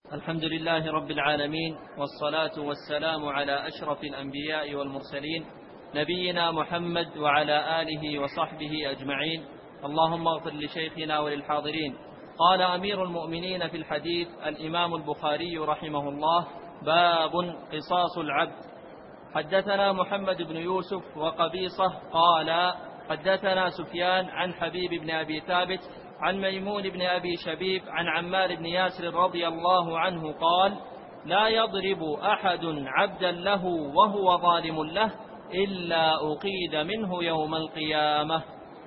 الحمد لله رب العالمين، والصلاة والسلام على أشرف الأنبياء والمرسلين نبينا محمد وعلى آله وصحبه أجمعين. اللهم اغفر لشيخنا وللحاضرين. قال أمير المؤمنين في الحديث الإمام البخاري رحمه الله: باب قصاص العبد. حدثنا محمد بن يوسف وقبيصة قال حدثنا سفيان عن حبيب بن أبي ثابت عن ميمون بن أبي شبيب عن عمار بن ياسر رضي الله عنه قال: لا يضرب أحد عبدا له وهو ظالم له إلا أقيد منه يوم القيامة.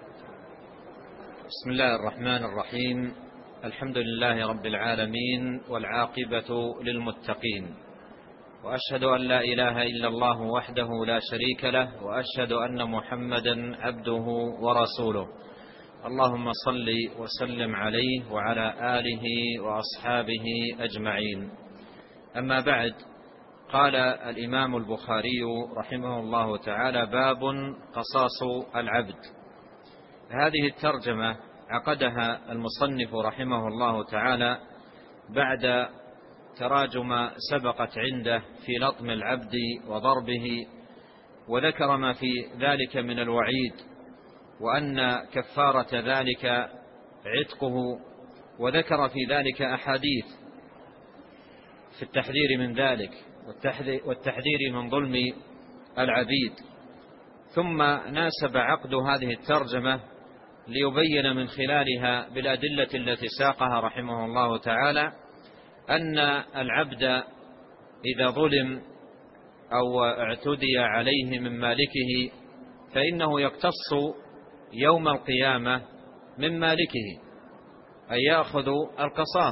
بسم الله الرحمن الرحيم. الحمد لله رب العالمين، والعاقبة للمتقين، وأشهد أن لا إله إلا الله وحده لا شريك له، وأشهد أن محمدا عبده ورسوله. اللهم صل وسلم عليه وعلى آله وأصحابه أجمعين. أما بعد، قال الإمام البخاري رحمه الله تعالى: باب قصاص العبد. هذه الترجمة عقدها المصنف رحمه الله تعالى بعد تراجم سبقت عنده في لطم العبد وضربه، وذكر ما في ذلك من الوعيد، وأن كفارة ذلك عتقه، وذكر في ذلك أحاديث في التحذير من ذلك والتحذير من ظلم العبيد. ثم ناسب عقد هذه الترجمة ليبين من خلالها بالأدلة التي ساقها رحمه الله تعالى أن العبد إذا ظلم أو اعتدي عليه من مالكه فإنه يقتص يوم القيامة من مالكه، أي يأخذ القصاص.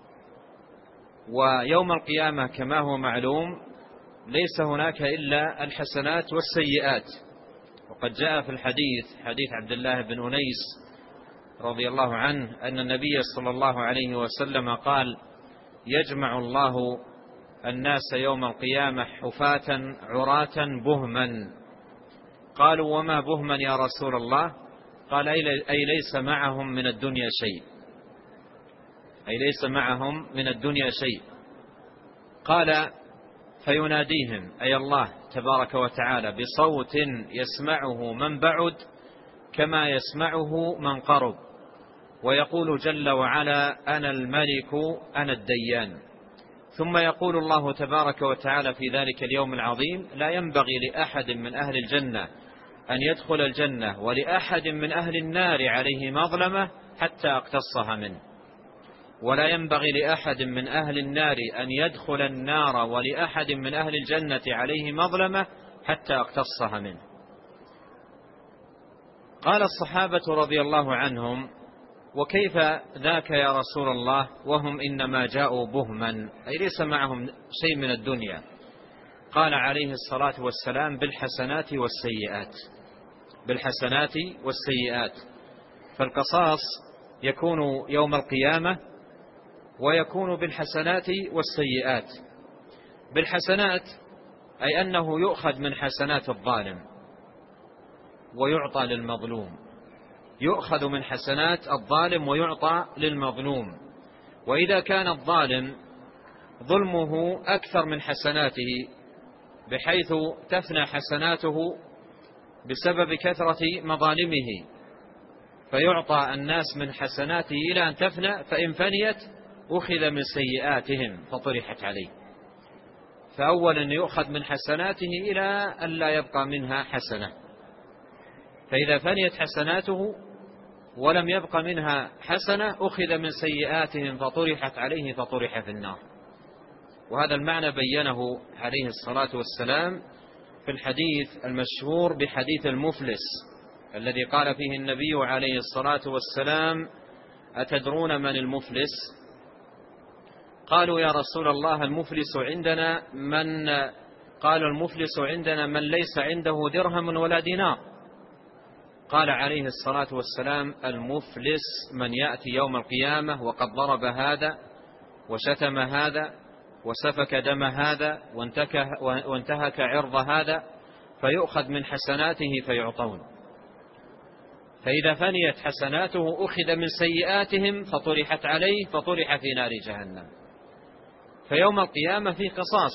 ويوم القيامة كما هو معلوم ليس هناك إلا الحسنات والسيئات. وقد جاء في الحديث، حديث عبد الله بن أنيس رضي الله عنه، أن النبي صلى الله عليه وسلم قال: يجمع الله الناس يوم القيامة حفاة عراة بهما. قالوا: وما بهما يا رسول الله؟ قال: أي ليس معهم من الدنيا شيء، أي ليس معهم من الدنيا شيء. قال: فيناديهم أي الله تبارك وتعالى بصوت يسمعه من بعد كما يسمعه من قرب، ويقول جل وعلا: أنا الملك أنا الديان. ثم يقول الله تبارك وتعالى في ذلك اليوم العظيم: لا ينبغي لأحد من أهل الجنة أن يدخل الجنة ولأحد من أهل النار عليه مظلمة حتى أقتصها منه، ولا ينبغي لأحد من أهل النار أن يدخل النار ولأحد من أهل الجنة عليه مظلمة حتى أقتصها منه. قال الصحابة رضي الله عنهم: وكيف ذاك يا رسول الله وهم إنما جاءوا بهما، أي ليس معهم شيء من الدنيا؟ قال عليه الصلاة والسلام: بالحسنات والسيئات، بالحسنات والسيئات. فالقصاص يكون يوم القيامة ويكون بالحسنات والسيئات. بالحسنات أي أنه يؤخذ من حسنات الظالم ويعطى للمظلوم، يؤخذ من حسنات الظالم ويعطى للمظلوم. وإذا كان الظالم ظلمه أكثر من حسناته بحيث تفنى حسناته بسبب كثرة مظالمه، فيعطى الناس من حسناته إلى أن تفنى، فإن فنيت أخذ من سيئاتهم فطرحت عليه. فأولا يؤخذ من حسناته إلى أن لا يبقى منها حسنة، فإذا فنيت حسناته ولم يبقى منها حسنة أخذ من سيئاتهم فطرحت عليه فطرح في النار. وهذا المعنى بينه عليه الصلاة والسلام في الحديث المشهور بحديث المفلس، الذي قال فيه النبي عليه الصلاة والسلام: أتدرون من المفلس؟ قالوا: يا رسول الله المفلس عندنا من قال: المفلس عندنا من ليس عنده درهم ولا دينار. قال عليه الصلاة والسلام: المفلس من يأتي يوم القيامة وقد ضرب هذا وشتم هذا وسفك دم هذا وانتهك عرض هذا، فيؤخذ من حسناته فيعطون. فإذا فنيت حسناته أخذ من سيئاتهم فطرحت عليه فطرح في نار جهنم. فيوم القيامة في قصاص،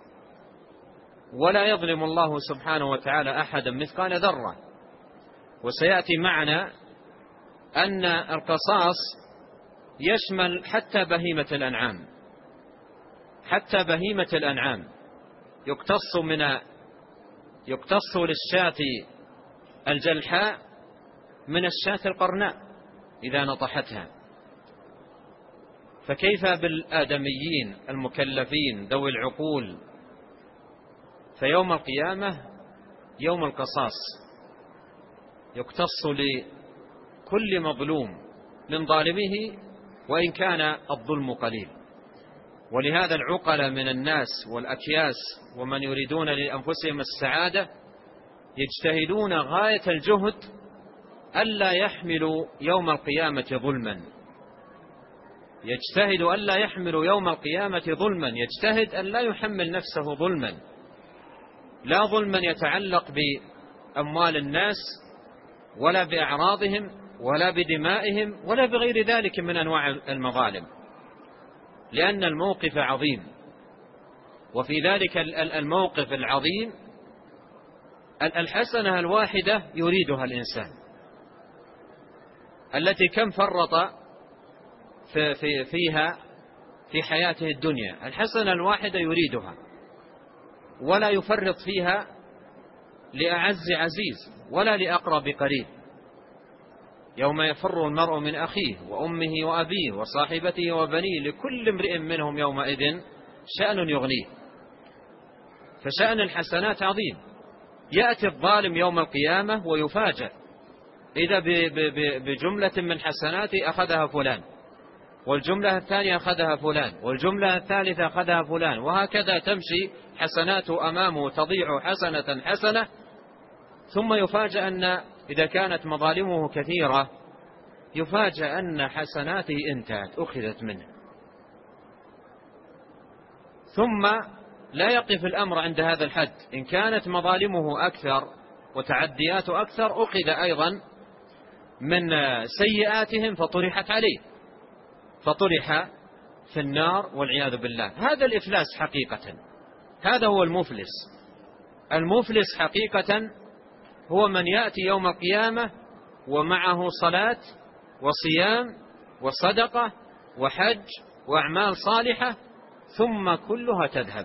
ولا يظلم الله سبحانه وتعالى أحدا مثقال ذرة. وسيأتي معنا أن القصاص يشمل حتى بهيمة الأنعام، حتى بهيمة الأنعام يقتص للشاة الجلحاء من الشاة القرناء إذا نطحتها، فكيف بالآدميين المكلفين ذوي العقول؟ فيوم القيامة يوم القصاص، يقتص لكل مظلوم من ظالمه وإن كان الظلم قليل. ولهذا العقل من الناس والأكياس ومن يريدون لأنفسهم السعادة يجتهدون غاية الجهد ألا يحملوا يوم القيامة ظلما، يجتهد ألا يحملوا يوم القيامة ظلما، يجتهد ألا يحمل نفسه ظلما، لا ظلما يتعلق بأموال الناس ولا بأعراضهم ولا بدمائهم ولا بغير ذلك من أنواع المظالم، لأن الموقف عظيم. وفي ذلك الموقف العظيم الحسنة الواحدة يريدها الإنسان التي كم فرط فيها في حياته الدنيا، الحسنة الواحدة يريدها ولا يفرط فيها لأعز عزيز ولا لأقرب قريب. يوم يفر المرء من أخيه وأمه وأبيه وصاحبته وبنيه لكل امرئ منهم يومئذ شأن يغنيه. فشأن الحسنات عظيم. يأتي الظالم يوم القيامة ويفاجأ إذا بجملة من حسناته أخذها فلان، والجملة الثانية أخذها فلان، والجملة الثالثة أخذها فلان، وهكذا تمشي حسناته أمامه تضيع حسنة حسنة، ثم يفاجأ أن إذا كانت مظالمه كثيرة يفاجأ أن حسناته انتهت أخذت منه. ثم لا يقف الأمر عند هذا الحد، إن كانت مظالمه أكثر وتعدياته أكثر أخذ أيضا من سيئاتهم فطرحت عليه، فطرح في النار والعياذ بالله. هذا الإفلاس حقيقة، هذا هو المفلس. المفلس حقيقة هو من يأتي يوم القيامة ومعه صلاة وصيام وصدقة وحج وأعمال صالحة ثم كلها تذهب،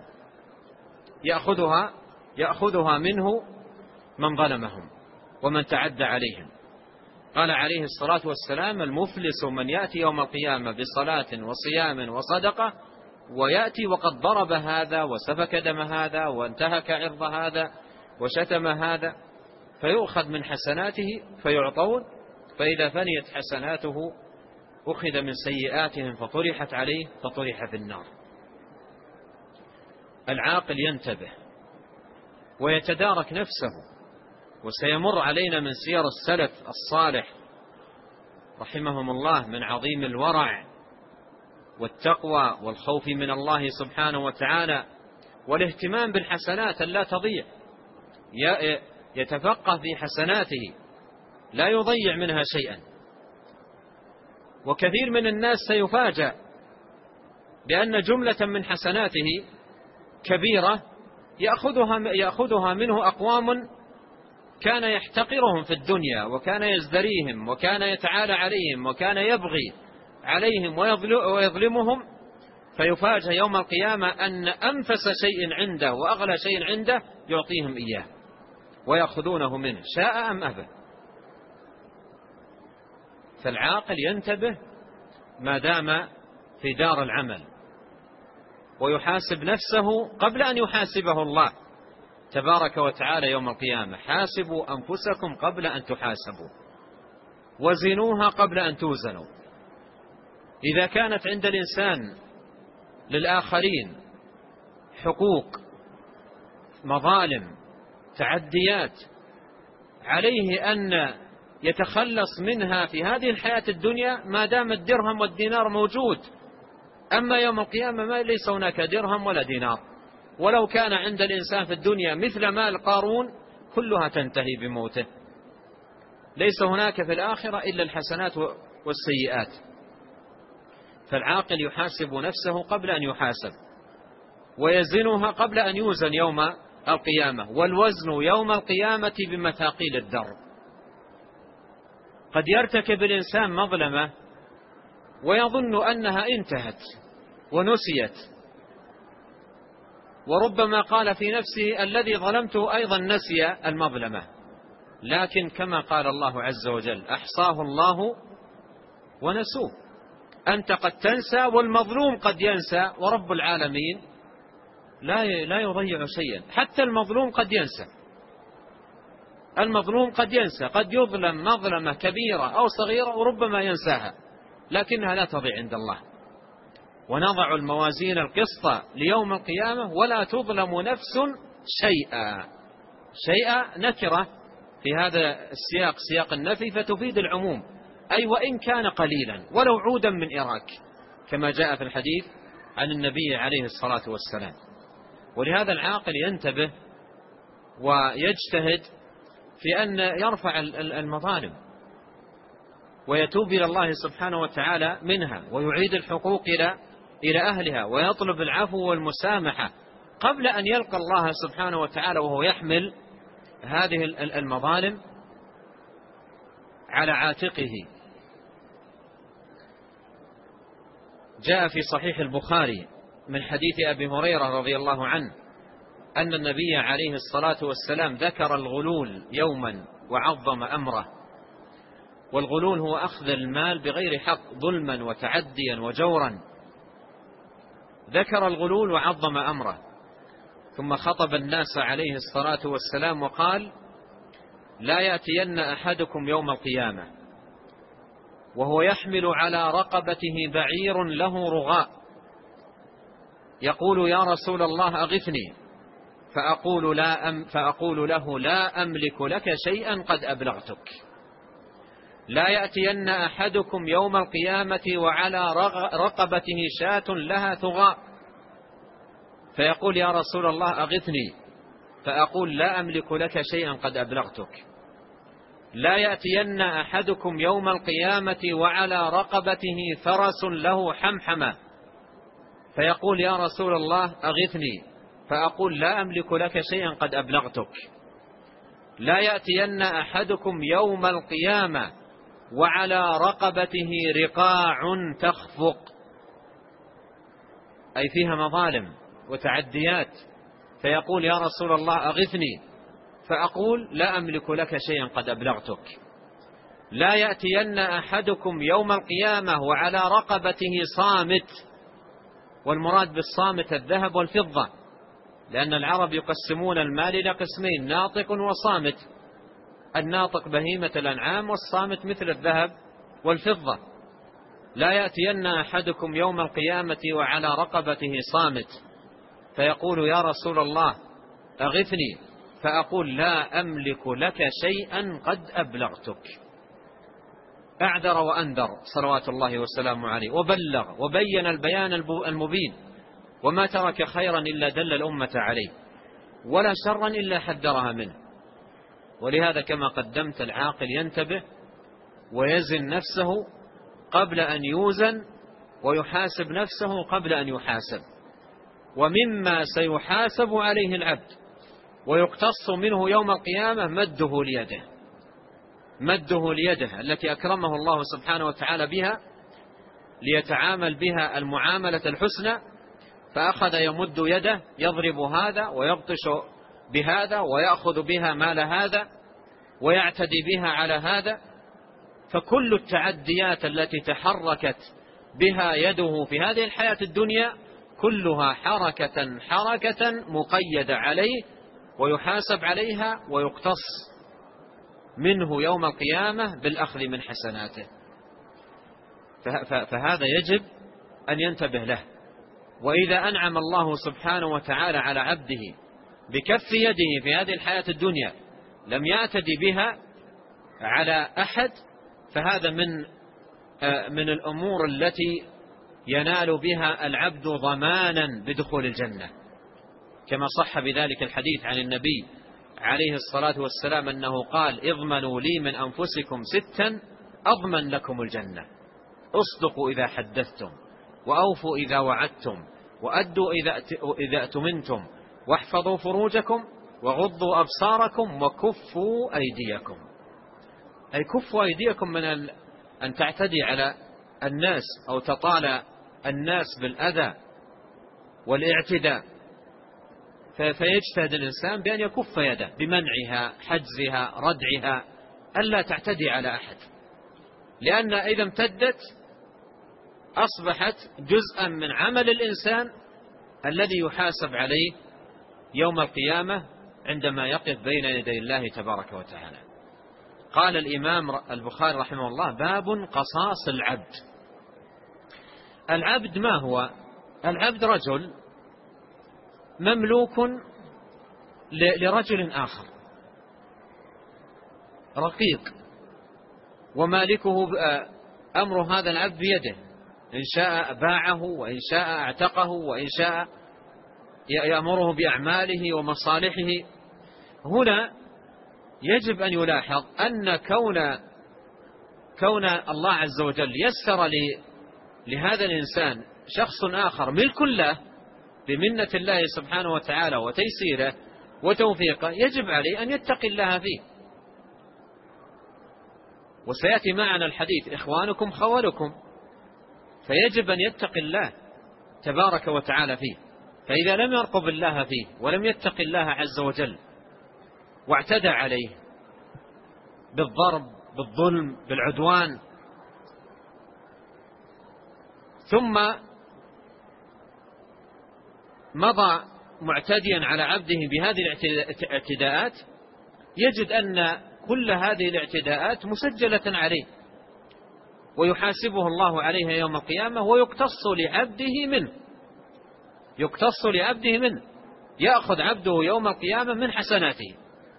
يأخذها منه من ظلمهم ومن تعدى عليهم. قال عليه الصلاة والسلام: المفلس من يأتي يوم القيامة بصلاة وصيام وصدقة ويأتي وقد ضرب هذا وسفك دم هذا وانتهك عرض هذا وشتم هذا، فيؤخذ من حسناته فيعطون، فإذا فنيت حسناته أخذ من سيئاتهم فطرحت عليه فطرح في النار. العاقل ينتبه ويتدارك نفسه. وسيمر علينا من سير السلف الصالح رحمهم الله من عظيم الورع والتقوى والخوف من الله سبحانه وتعالى والاهتمام بالحسنات لا تضيع، يتفقه في حسناته لا يضيع منها شيئا. وكثير من الناس سيفاجأ بأن جملة من حسناته كبيرة يأخذها منه أقوام كان يحتقرهم في الدنيا وكان يزدريهم وكان يتعالى عليهم وكان يبغي عليهم ويظلمهم، فيفاجأ يوم القيامة أن أنفس شيء عنده وأغلى شيء عنده يعطيهم إياه ويأخذونه منه شاء أم أبى. فالعاقل ينتبه ما دام في دار العمل ويحاسب نفسه قبل أن يحاسبه الله تبارك وتعالى يوم القيامة. حاسبوا أنفسكم قبل أن تحاسبوا وزنوها قبل أن توزنوا. إذا كانت عند الإنسان للآخرين حقوق، مظالم، تعديات، عليه أن يتخلص منها في هذه الحياة الدنيا ما دام الدرهم والدينار موجود. أما يوم القيامة ما ليس هناك درهم ولا دينار، ولو كان عند الإنسان في الدنيا مثل مال قارون كلها تنتهي بموته. ليس هناك في الآخرة إلا الحسنات والسيئات. فالعاقل يحاسب نفسه قبل أن يحاسب، ويزنها قبل أن يوزن يوم القيامة، والوزن يوم القيامة بمثاقيل الدرب. قد يرتكب الإنسان مظلمة ويظن أنها انتهت ونسيت، وربما قال في نفسه الذي ظلمته أيضا نسي المظلمة، لكن كما قال الله عز وجل أحصاه الله ونسوه. أنت قد تنسى والمظلوم قد ينسى، ورب العالمين لا يضيع شيئا. حتى المظلوم قد ينسى، المظلوم قد ينسى، قد يظلم مظلمة كبيرة أو صغيرة وربما ينساها، لكنها لا تضيع عند الله. ونضع الموازين القسط ليوم القيامة ولا تظلم نفس شيئا. شيئا نكرة في هذا السياق، سياق النفي، فتفيد العموم، أي وإن كان قليلا ولو عودا من إراك، كما جاء في الحديث عن النبي عليه الصلاة والسلام. ولهذا العاقل ينتبه ويجتهد في أن يرفع المظالم ويتوب إلى الله سبحانه وتعالى منها، ويعيد الحقوق إلى أهلها، ويطلب العفو والمسامحة قبل أن يلقى الله سبحانه وتعالى وهو يحمل هذه المظالم على عاتقه. جاء في صحيح البخاري من حديث أبي هريرة رضي الله عنه أن النبي عليه الصلاة والسلام ذكر الغلول يوما وعظم أمره. والغلول هو أخذ المال بغير حق ظلما وتعديا وجورا. ذكر الغلول وعظم أمره، ثم خطب الناس عليه الصلاة والسلام وقال: لا يأتين أحدكم يوم القيامة وهو يحمل على رقبته بعير له رغاء، يقول: يا رسول الله أغثني، فأقول له: لا أملك لك شيئا قد أبلغتك. لا يأتين أحدكم يوم القيامة وعلى رقبته شاة لها ثغاء، فيقول: يا رسول الله أغثني، فأقول: لا أملك لك شيئا قد أبلغتك. لا يأتين أحدكم يوم القيامة وعلى رقبته فرس له حمحمة، فيقول: يا رسول الله أغثني، فأقول: لا أملك لك شيئا قد أبلغتك. لا يأتين أحدكم يوم القيامة وعلى رقبته رقاع تخفق، أي فيها مظالم وتعديات، فيقول: يا رسول الله أغثني، فأقول: لا أملك لك شيئا قد أبلغتك. لا يأتين أحدكم يوم القيامة وعلى رقبته صامت، والمراد بالصامت الذهب والفضة، لأن العرب يقسمون المال إلى قسمين: ناطق وصامت. الناطق بهيمة الأنعام، والصامت مثل الذهب والفضة. لا يأتين أحدكم يوم القيامة وعلى رقبته صامت، فيقول: يا رسول الله أغثني، فأقول: لا أملك لك شيئا قد أبلغتك. أعذر وأنذر صلوات الله وسلامه عليه، وبلغ وبين البيان المبين، وما ترك خيرا إلا دل الأمة عليه، ولا شرا إلا حذرها منه. ولهذا كما قدمت، العاقل ينتبه ويزن نفسه قبل أن يوزن، ويحاسب نفسه قبل أن يحاسب. ومما سيحاسب عليه العبد ويقتص منه يوم القيامة مده ليده التي أكرمه الله سبحانه وتعالى بها ليتعامل بها المعاملة الحسنى، فأخذ يمد يده يضرب هذا ويبطش بهذا ويأخذ بها مال هذا ويعتدي بها على هذا. فكل التعديات التي تحركت بها يده في هذه الحياة الدنيا كلها حركة مقيدة عليه، ويحاسب عليها ويقتص منه يوم القيامة بالأخذ من حسناته. فهذا يجب أن ينتبه له. وإذا أنعم الله سبحانه وتعالى على عبده بكف يده في هذه الحياة الدنيا لم يعتدي بها على أحد، فهذا من الأمور التي ينال بها العبد ضمانا بدخول الجنة، كما صح بذلك الحديث عن النبي عليه الصلاة والسلام أنه قال: اضمنوا لي من أنفسكم 6 أضمن لكم الجنة: اصدقوا إذا حدثتم، وأوفوا إذا وعدتم، وأدوا إذا أتمنتم واحفظوا فروجكم وغضوا أبصاركم وكفوا أيديكم. أي كفوا أيديكم من أن تعتدي على الناس أو تطال الناس بالأذى والاعتداء، فيجتهد الإنسان بأن يكف يده بمنعها، حجزها، ردعها، ألا تعتدي على أحد، لأن إذا امتدت أصبحت جزءا من عمل الإنسان الذي يحاسب عليه يوم القيامة عندما يقف بين يدي الله تبارك وتعالى. قال الإمام البخاري رحمه الله: باب قصاص العبد. العبد ما هو؟ العبد رجل مملوك لرجل آخر، رقيق، ومالكه أمر هذا العبد بيده، إن شاء باعه وإن شاء اعتقه وإن شاء يأمره بأعماله ومصالحه. هنا يجب أن يلاحظ أن كون الله عز وجل يسر لهذا الإنسان شخص آخر ملك له بمنة الله سبحانه وتعالى وتيسيره وتوفيقه، يجب عليه أن يتقي الله فيه. وسيأتي معنا الحديث: إخوانكم خولكم، فيجب أن يتقي الله تبارك وتعالى فيه. فإذا لم يرقب الله فيه ولم يتقي الله عز وجل واعتدى عليه بالضرب، بالظلم، بالعدوان، ثم مضى معتديا على عبده بهذه الاعتداءات، يجد أن كل هذه الاعتداءات مسجلة عليه ويحاسبه الله عليها يوم القيامة، ويقتص لعبده منه، يأخذ عبده يوم القيامة من حسناته،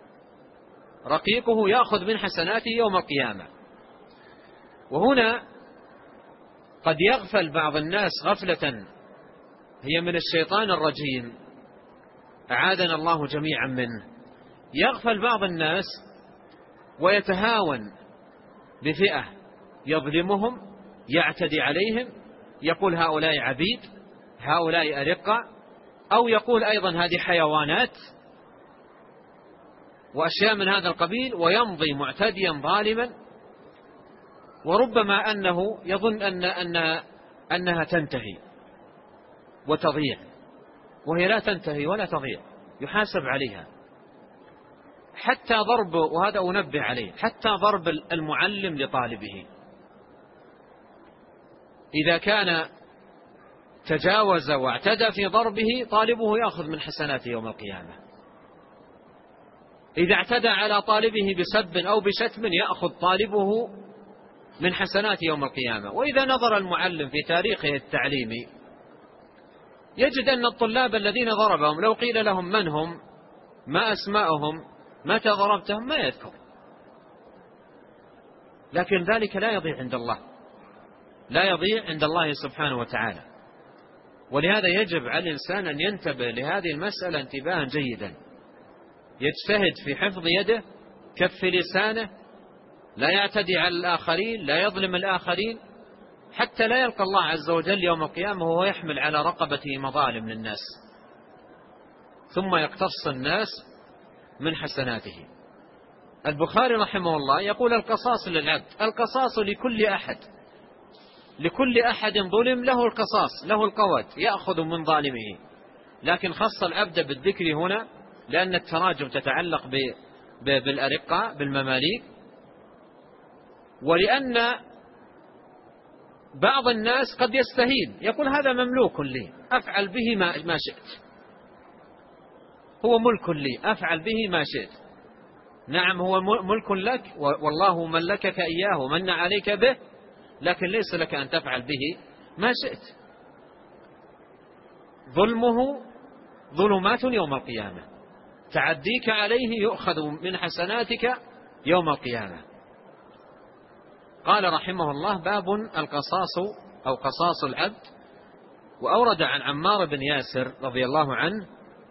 رقيقه يأخذ من حسناته يوم القيامة. وهنا قد يغفل بعض الناس غفلة هي من الشيطان الرجيم، أعاذنا الله جميعا منه. يغفل بعض الناس ويتهاون بفئة يظلمهم، يعتدي عليهم، يقول هؤلاء عبيد، هؤلاء أرقة، أو يقول أيضا هذه حيوانات وأشياء من هذا القبيل، ويمضي معتديا ظالما، وربما أنه يظن أنها تنتهي وتضيع، وهي لا تنتهي ولا تضيع، يحاسب عليها. حتى ضرب، وهذا أنبه عليه، حتى ضرب المعلم لطالبه إذا كان تجاوز واعتدى في ضربه، طالبه يأخذ من حسناته يوم القيامة. إذا اعتدى على طالبه بسب أو بشتم، يأخذ طالبه من حسناته يوم القيامة. وإذا نظر المعلم في تاريخه التعليمي يجد أن الطلاب الذين ضربهم لو قيل لهم من هم، ما أسماءهم، متى ضربتهم، ما يذكر، لكن ذلك لا يضيع عند الله، لا يضيع عند الله سبحانه وتعالى. ولهذا يجب على الإنسان أن ينتبه لهذه المسألة انتباها جيدا، يجتهد في حفظ يده، كف لسانه، لا يعتدي على الآخرين، لا يظلم الآخرين، حتى لا يلقى الله عز وجل يوم القيامة وهو يحمل على رقبته مظالم للناس، ثم يقتص الناس من حسناته. البخاري رحمه الله يقول: القصاص للعبد. القصاص لكل أحد ظلم له القصاص، له القوت، يأخذ من ظالمه. لكن خص العبد بالذكر هنا لأن التراجم تتعلق بالأرقاء، بالمماليك، ولأن بعض الناس قد يستهين، يقول هذا مملوك لي، أفعل به ما شئت، هو ملك لي، أفعل به ما شئت. نعم هو ملك لك، والله ملكك إياه ومن عليك به، لكن ليس لك أن تفعل به ما شئت. ظلمه ظلمات يوم القيامة، تعديك عليه يؤخذ من حسناتك يوم القيامة. قال رحمه الله: باب القصاص أو قصاص العبد. وأورد عن عمار بن ياسر رضي الله عنه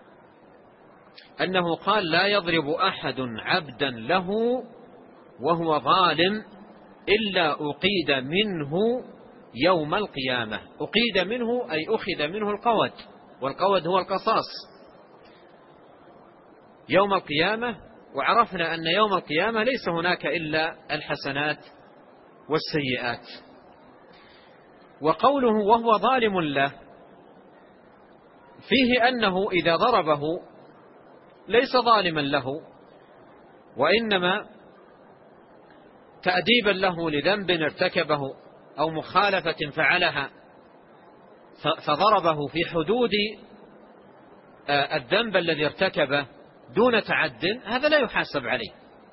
أنه قال: لا يضرب أحد عبدا له وهو ظالم إلا أقيد منه يوم القيامة. أقيد منه أي أخذ منه القود، والقود هو القصاص يوم القيامة. وعرفنا أن يوم القيامة ليس هناك إلا الحسنات والسيئات. وقوله وهو ظالم له فيه أنه إذا ضربه ليس ظالما له، وإنما تأديبا له لذنب ارتكبه أو مخالفة فعلها فضربه في حدود الذنب الذي ارتكبه دون تعد، هذا لا يحاسب عليه،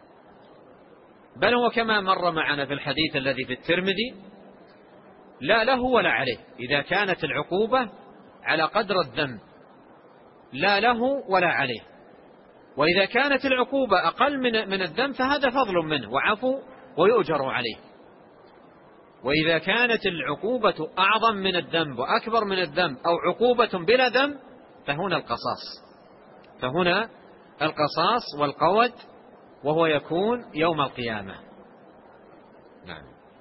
بل هو كما مر معنا في الحديث الذي في الترمذي لا له ولا عليه. إذا كانت العقوبة على قدر الذنب لا له ولا عليه، وإذا كانت العقوبة أقل من الذنب فهذا فضل منه وعفو ويؤجر عليه. وإذا كانت العقوبة أعظم من الذنب وأكبر من الذنب أو عقوبة بلا ذنب فهنا القصاص والقود، وهو يكون يوم القيامة. نعم.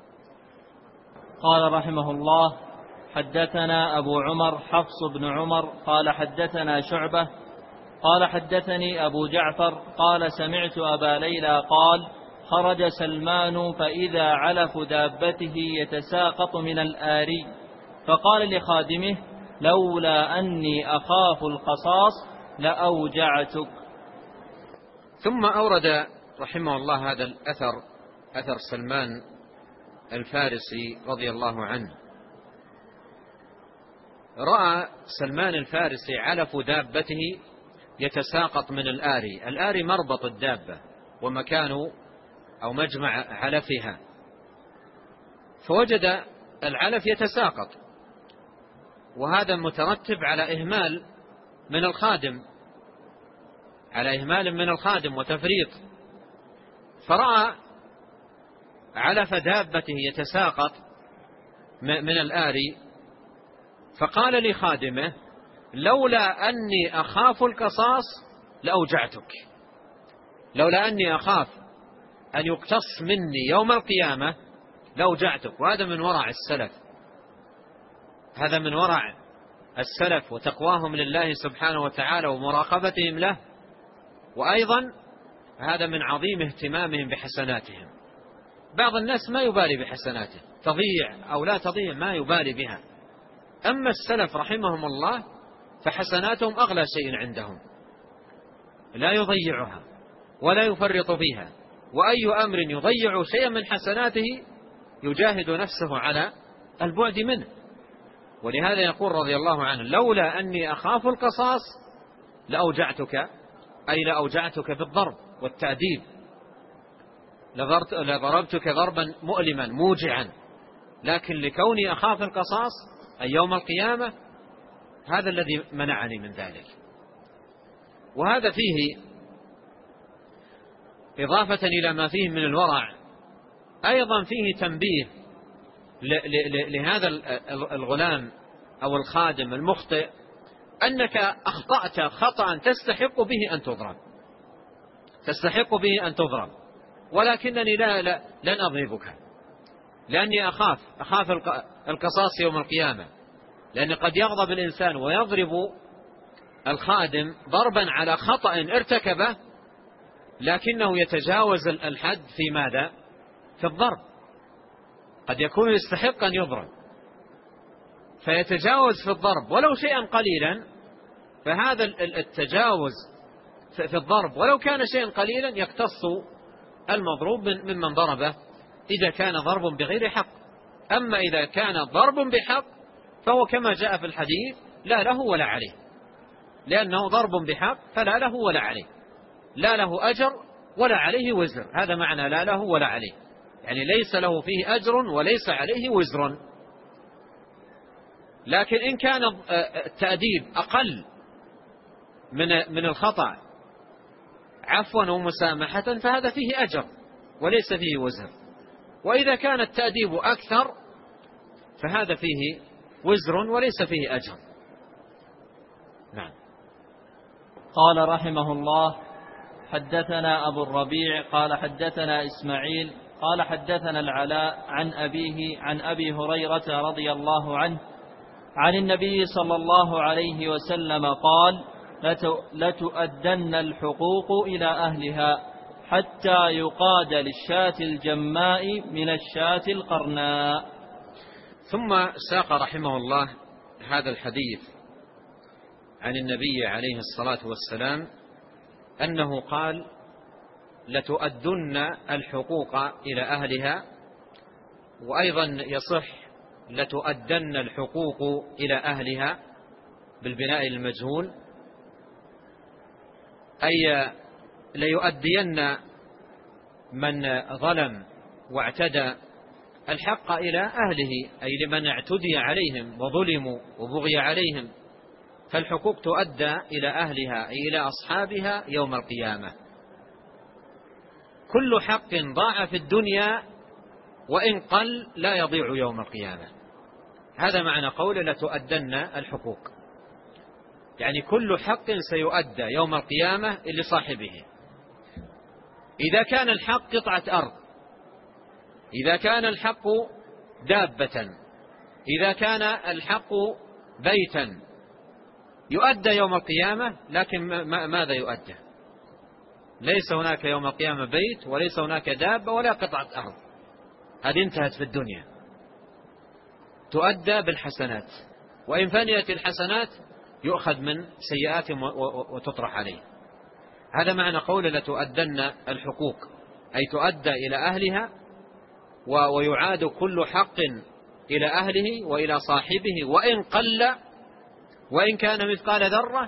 قال رحمه الله: حدثنا أبو عمر حفص بن عمر قال حدثنا شعبة قال حدثني أبو جعفر قال سمعت أبا ليلى قال: خرج سلمان فإذا علف دابته يتساقط من الآري، فقال لخادمه: لولا أني أخاف القصاص لأوجعتك. ثم أورد رحمه الله هذا الأثر، أثر سلمان الفارسي رضي الله عنه. رأى سلمان الفارسي علف دابته يتساقط من الآري. الآري مربط الدابة ومكان أو مجمع علفها، فوجد العلف يتساقط، وهذا مترتب على إهمال من الخادم وتفريط. فرأى علف دابته يتساقط من الآري فقال لخادمه: لولا أني أخاف القصاص لأوجعتك، لولا أني أخاف أن يقتص مني يوم القيامة لأوجعتك. وهذا من ورع السلف، هذا من ورع السلف وتقواهم لله سبحانه وتعالى ومراقبتهم له، وأيضا هذا من عظيم اهتمامهم بحسناتهم. بعض الناس ما يبالي بحسناته، تضيع أو لا تضيع ما يبالي بها. أما السلف رحمهم الله فحسناتهم أغلى شيء عندهم، لا يضيعها ولا يفرط فيها، وأي أمر يضيع شيئا من حسناته يجاهد نفسه على البعد منه. ولهذا يقول رضي الله عنه: لولا أني أخاف القصاص لأوجعتك، أي لأوجعتك بالضرب والتأديب، لضربتك ضربا مؤلما موجعا، لكن لكوني أخاف القصاص أي يوم القيامة هذا الذي منعني من ذلك. وهذا فيه إضافة إلى ما فيه من الورع أيضا فيه تنبيه لهذا الغلام أو الخادم المخطئ أنك أخطأت خطأ تستحق به أن تضرب، ولكنني لن أضربك، لأني أخاف القصاص يوم القيامة، لأن قد يغضب الإنسان ويضرب الخادم ضربا على خطأ ارتكبه، لكنه يتجاوز الحد في ماذا؟ في الضرب. قد يكون يستحق أن يضرب فيتجاوز في الضرب ولو شيئا قليلا، فهذا التجاوز في الضرب ولو كان شيئا قليلا يقتص المضروب ممن ضربه إذا كان ضرب بغير حق. أما إذا كان ضرب بحق فهو كما جاء في الحديث لا له ولا عليه، لأنه ضرب بحق فلا له ولا عليه، لا له أجر ولا عليه وزر. هذا معنى لا له ولا عليه، يعني ليس له فيه أجر وليس عليه وزر. لكن إن كان التأديب أقل من الخطأ عفوا ومسامحة فهذا فيه أجر وليس فيه وزر، وإذا كان التأديب أكثر فهذا فيه وزر وليس فيه أجر. نعم. قال رحمه الله: حدثنا أبو الربيع قال حدثنا إسماعيل قال حدثنا العلاء عن أبيه عن أبي هريرة رضي الله عنه عن النبي صلى الله عليه وسلم قال: لتؤدن الحقوق إلى أهلها حتى يقاد للشاة الجماء من الشاة القرناء. ثم ساق رحمه الله هذا الحديث عن النبي عليه الصلاة والسلام أنه قال: لتؤدن الحقوق إلى أهلها، وأيضا يصح لتؤدن الحقوق إلى أهلها بالبناء المجهول، أي ليؤدين من ظلم واعتدى الحق إلى أهله، أي لمن اعتدي عليهم وظلموا وبغي عليهم، فالحقوق تؤدى إلى أهلها أي إلى أصحابها يوم القيامة. كل حق ضاع في الدنيا وإن قل لا يضيع يوم القيامة. هذا معنى قول لتؤدن الحقوق، يعني كل حق سيؤدى يوم القيامة لصاحبه. إذا كان الحق قطعة أرض، إذا كان الحق دابة، إذا كان الحق بيتا، يؤدى يوم القيامة. لكن ماذا يؤدى؟ ليس هناك يوم القيامة بيت، وليس هناك دابة، ولا قطعة أرض، هذه انتهت في الدنيا. تؤدى بالحسنات، وإن فنيت الحسنات يؤخذ من سيئاتهم وتطرح عليه. هذا معنى قول لتؤدن الحقوق، أي تؤدى إلى أهلها، ويعاد كل حق إلى أهله وإلى صاحبه وإن قل، وإن كان مثقال ذرة.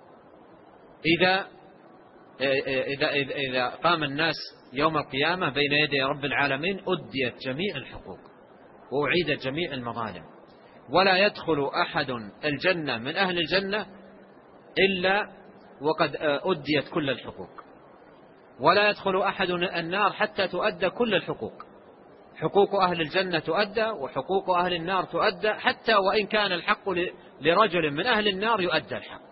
إذا قام الناس يوم القيامة بين يدي رب العالمين أديت جميع الحقوق وأعيدت جميع المظالم، ولا يدخل أحد الجنة من أهل الجنة إلا وقد أديت كل الحقوق، ولا يدخل أحد النار حتى تؤدى كل الحقوق. حقوق أهل الجنة تؤدى وحقوق أهل النار تؤدى، حتى وإن كان الحق لرجل من أهل النار يؤدى الحق.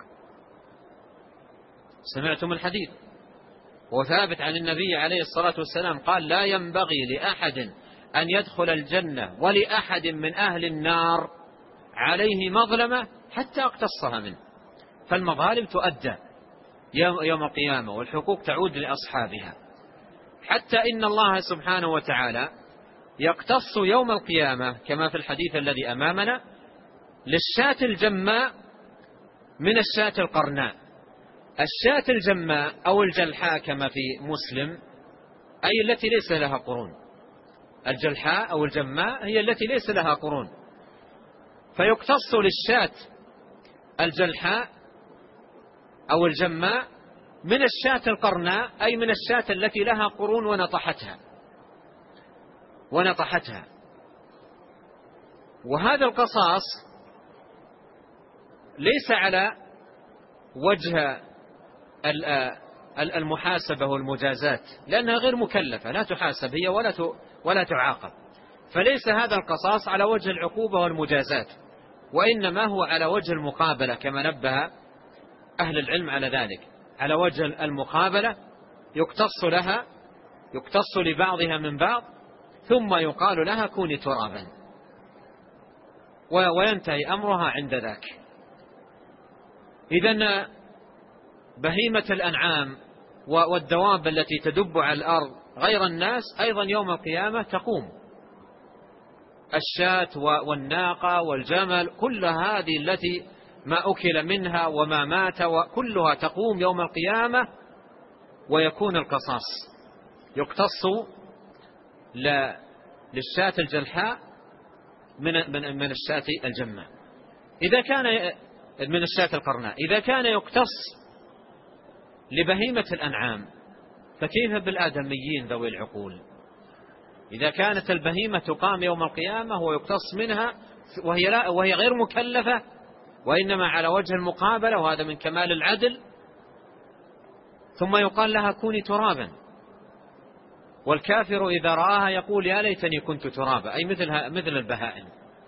سمعتم الحديث؟ وثابت عن النبي عليه الصلاة والسلام قال: لا ينبغي لأحد أن يدخل الجنة ولأحد من أهل النار عليه مظلمة حتى اقتصها منه. فالمظالم تؤدى يوم القيامة، والحقوق تعود لأصحابها، حتى إن الله سبحانه وتعالى يقتص يوم القيامة كما في الحديث الذي أمامنا للشاة الجماء من الشاة القرناء. الشاة الجماء أو الجلحاء كما في مسلم، أي التي ليس لها قرون. الجلحاء أو الجماء هي التي ليس لها قرون، فيقتص للشاة الجلحاء أو الجماء من الشاة القرناء، أي من الشاة التي لها قرون ونطحتها. وهذا القصاص ليس على وجه المحاسبة والمجازات، لأنها غير مكلفة، لا تحاسب هي ولا تعاقب، فليس هذا القصاص على وجه العقوبة والمجازات، وإنما هو على وجه المقابلة، كما نبه أهل العلم على ذلك، على وجه المقابلة يقتص لبعضها من بعض، ثم يقال لها كوني ترابا، وينتهي أمرها عند ذاك. إذن بهيمة الأنعام والدواب التي تدب على الأرض غير الناس أيضا يوم القيامة تقوم. الشاة والناقة والجمل، كل هذه التي ما أكل منها وما مات وكلها تقوم يوم القيامة، ويكون القصاص يقتص للشاة الجلحاء من الشاة الجماء، إذا كان من الشاة القرناء. إذا كان يقتص لبهيمة الأنعام فكيف بالآدميين ذوي العقول؟ إذا كانت البهيمة تقام يوم القيامة ويقتص منها وهي غير مكلفة، وإنما على وجه المقابلة، وهذا من كمال العدل، ثم يقال لها كوني ترابا. والكافر إذا رآها يقول: يا ليتني كنت ترابا، أي مثل البهائم،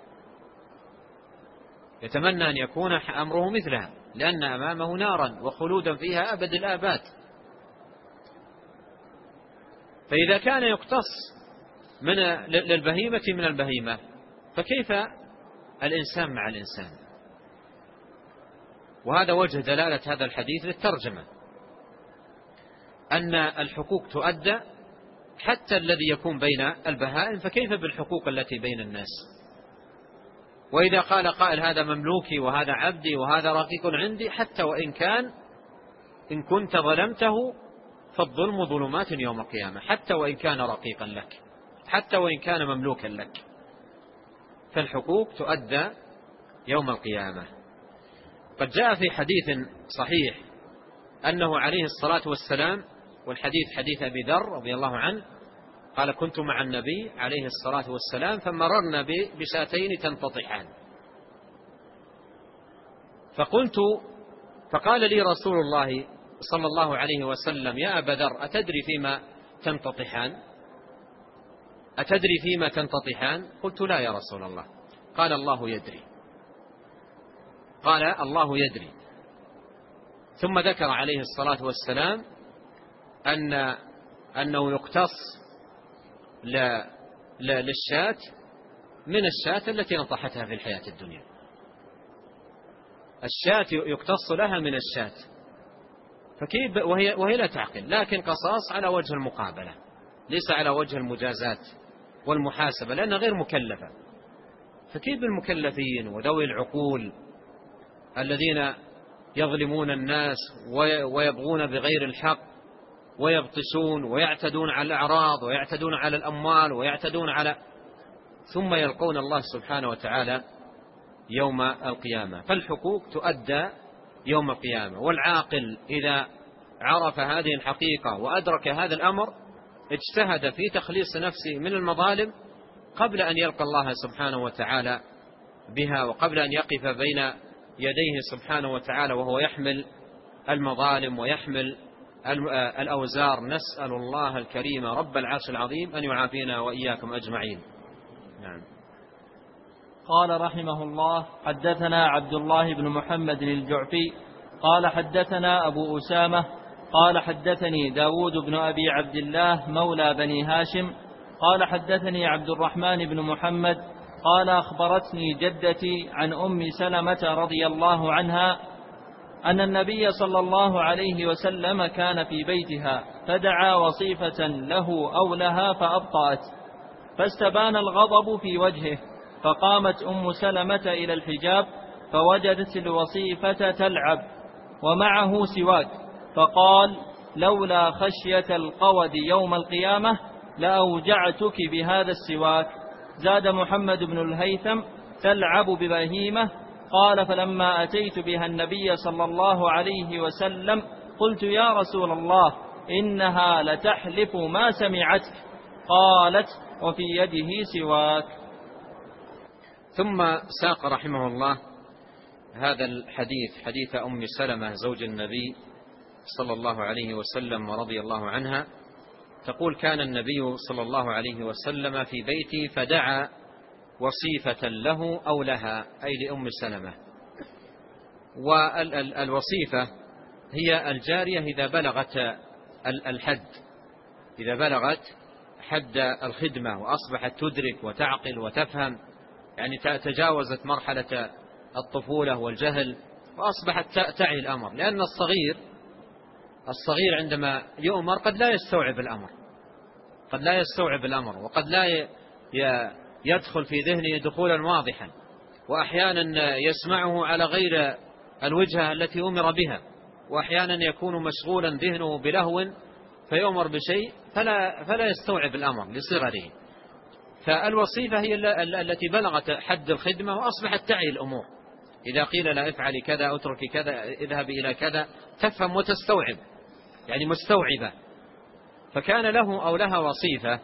يتمنى أن يكون أمره مثلها، لأن أمامه نارا وخلودا فيها أبد الآباد. فإذا كان يقتص للبهيمة من البهيمة، فكيف الإنسان مع الإنسان؟ وهذا وجه دلالة هذا الحديث للترجمة، أن الحقوق تؤدى حتى الذي يكون بين البهائم، فكيف بالحقوق التي بين الناس؟ وإذا قال قائل هذا مملوكي وهذا عبدي وهذا رقيق عندي، حتى وإن كان إن كنت ظلمته فالظلم ظلمات يوم القيامة، حتى وإن كان رقيقا لك، حتى وإن كان مملوكا لك، فالحقوق تؤدى يوم القيامة. قد جاء في حديث صحيح أنه عليه الصلاة والسلام، والحديث حديث أبي ذر رضي الله عنه، قال كنت مع النبي عليه الصلاة والسلام فمررنا بشاتين تنتطحان، فقال لي رسول الله صلى الله عليه وسلم يا أبا ذر أتدري فيما تنتطحان؟ أتدري فيما تنتطحان؟ قلت لا يا رسول الله. قال الله يدري. قال الله يدري. ثم ذكر عليه الصلاة والسلام أنه يقتص للشاة من الشاة التي نطحتها في الحياة الدنيا. الشاة يقتص لها من الشاة، فكيف وهي لا تعقل، لكن قصاص على وجه المقابلة، ليس على وجه المجازات والمحاسبة، لأنها غير مكلفة. فكيف بالمكلفين وذوي العقول الذين يظلمون الناس ويبغون بغير الحق ويبطشون ويعتدون على الأعراض ويعتدون على الأموال ويعتدون على، ثم يلقون الله سبحانه وتعالى يوم القيامة. فالحقوق تؤدى يوم القيامة، والعاقل إذا عرف هذه الحقيقة وأدرك هذا الأمر اجتهد في تخليص نفسه من المظالم قبل أن يلقى الله سبحانه وتعالى بها، وقبل أن يقف بين يديه سبحانه وتعالى وهو يحمل المظالم ويحمل الأوزار. نسأل الله الكريم رب العرش العظيم أن يعافينا وإياكم أجمعين. نعم. قال رحمه الله: حدثنا عبد الله بن محمد الجعفي قال حدثنا أبو أسامة قال حدثني داود بن أبي عبد الله مولى بني هاشم قال حدثني عبد الرحمن بن محمد قال أخبرتني جدتي عن أم سلمة رضي الله عنها أن النبي صلى الله عليه وسلم كان في بيتها فدعا وصيفة له أو لها فأبطأت، فاستبان الغضب في وجهه، فقامت أم سلمة إلى الحجاب فوجدت الوصيفة تلعب ومعه سواك، فقال: لولا خشية القود يوم القيامة لأوجعتك بهذا السواك. زاد محمد بن الهيثم: تلعب ببهيمة. قال: فلما أتيت بها النبي صلى الله عليه وسلم قلت: يا رسول الله إنها لتحلف ما سمعتك. قالت: وفي يده سواك. ثم ساق رحمه الله هذا الحديث، حديث أم سلمة زوج النبي صلى الله عليه وسلم ورضي الله عنها، تقول: كان النبي صلى الله عليه وسلم في بيتي فدعا وصيفة له أو لها، أي لأم سلمة. والوصيفة هي الجارية إذا بلغت الحد، إذا بلغت حد الخدمة وأصبحت تدرك وتعقل وتفهم، يعني تجاوزت مرحلة الطفولة والجهل وأصبحت تعي الأمر. لأن الصغير عندما يؤمر قد لا يستوعب الأمر، قد لا يستوعب الأمر، وقد لا يدخل في ذهنه دخولا واضحا، وأحيانا يسمعه على غير الوجهة التي أمر بها، وأحيانا يكون مشغولا ذهنه بلهو فيؤمر بشيء فلا يستوعب الأمر لصغره. فالوصيفة هي التي بلغت حد الخدمة وأصبحت تعي الأمور، إذا قيل لا افعلي كذا اتركي كذا اذهبي إلى كذا تفهم وتستوعب، يعني مستوعبة. فكان له أو لها وصيفة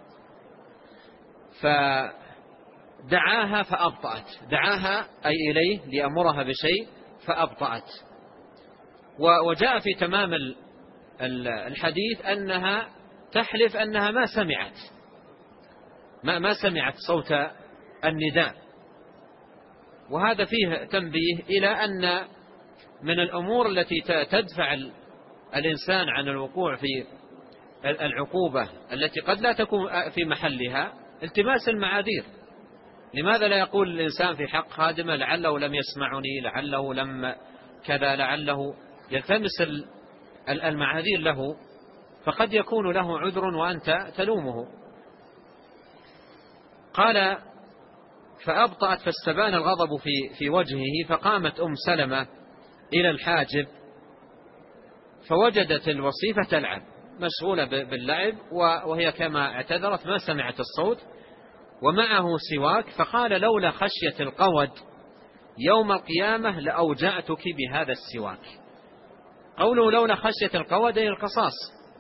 فدعاها فأبطأت، دعاها أي إليه ليأمرها بشيء فأبطأت. وجاء في تمام الحديث أنها تحلف أنها ما سمعت صوت النداء. وهذا فيه تنبيه إلى أن من الأمور التي تدفع الإنسان عن الوقوع في العقوبة التي قد لا تكون في محلها التماس المعاذير. لماذا لا يقول الإنسان في حق خادمه لعله لم يسمعني، لعله لم كذا، لعله يلتمس المعاذير له، فقد يكون له عذر وأنت تلومه. قال فأبطأت فاستبان الغضب في وجهه، فقامت أم سلمة إلى الحاجب فوجدت الوصيفة تلعب، مشغولة باللعب، وهي كما اعتذرت ما سمعت الصوت، ومعه سواك، فقال لولا خشية القود يوم القيامة لأوجعتك بهذا السواك. قوله لولا خشية القود أي القصاص،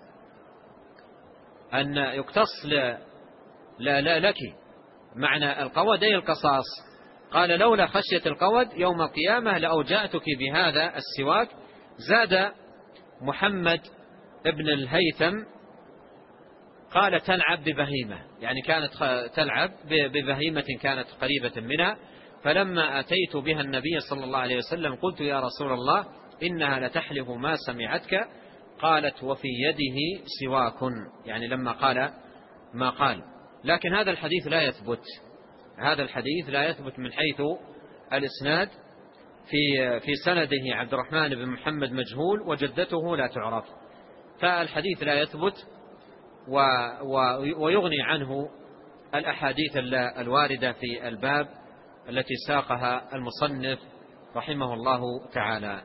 أن يقتص لا لك، معنى القود أي القصاص. قال لولا خشية القود يوم القيامة لأوجعتك بهذا السواك. زاد محمد ابن الهيثم قال تلعب ببهيمة، يعني كانت تلعب ببهيمة كانت قريبة منها، فلما أتيت بها النبي صلى الله عليه وسلم قلت يا رسول الله إنها لتحلف ما سمعتك. قالت وفي يده سواك، يعني لما قال ما قال. لكن هذا الحديث لا يثبت، هذا الحديث لا يثبت من حيث الإسناد. في سنده عبد الرحمن بن محمد مجهول، وجدته لا تعرف، فالحديث لا يثبت، ويغني عنه الأحاديث الواردة في الباب التي ساقها المصنف رحمه الله تعالى.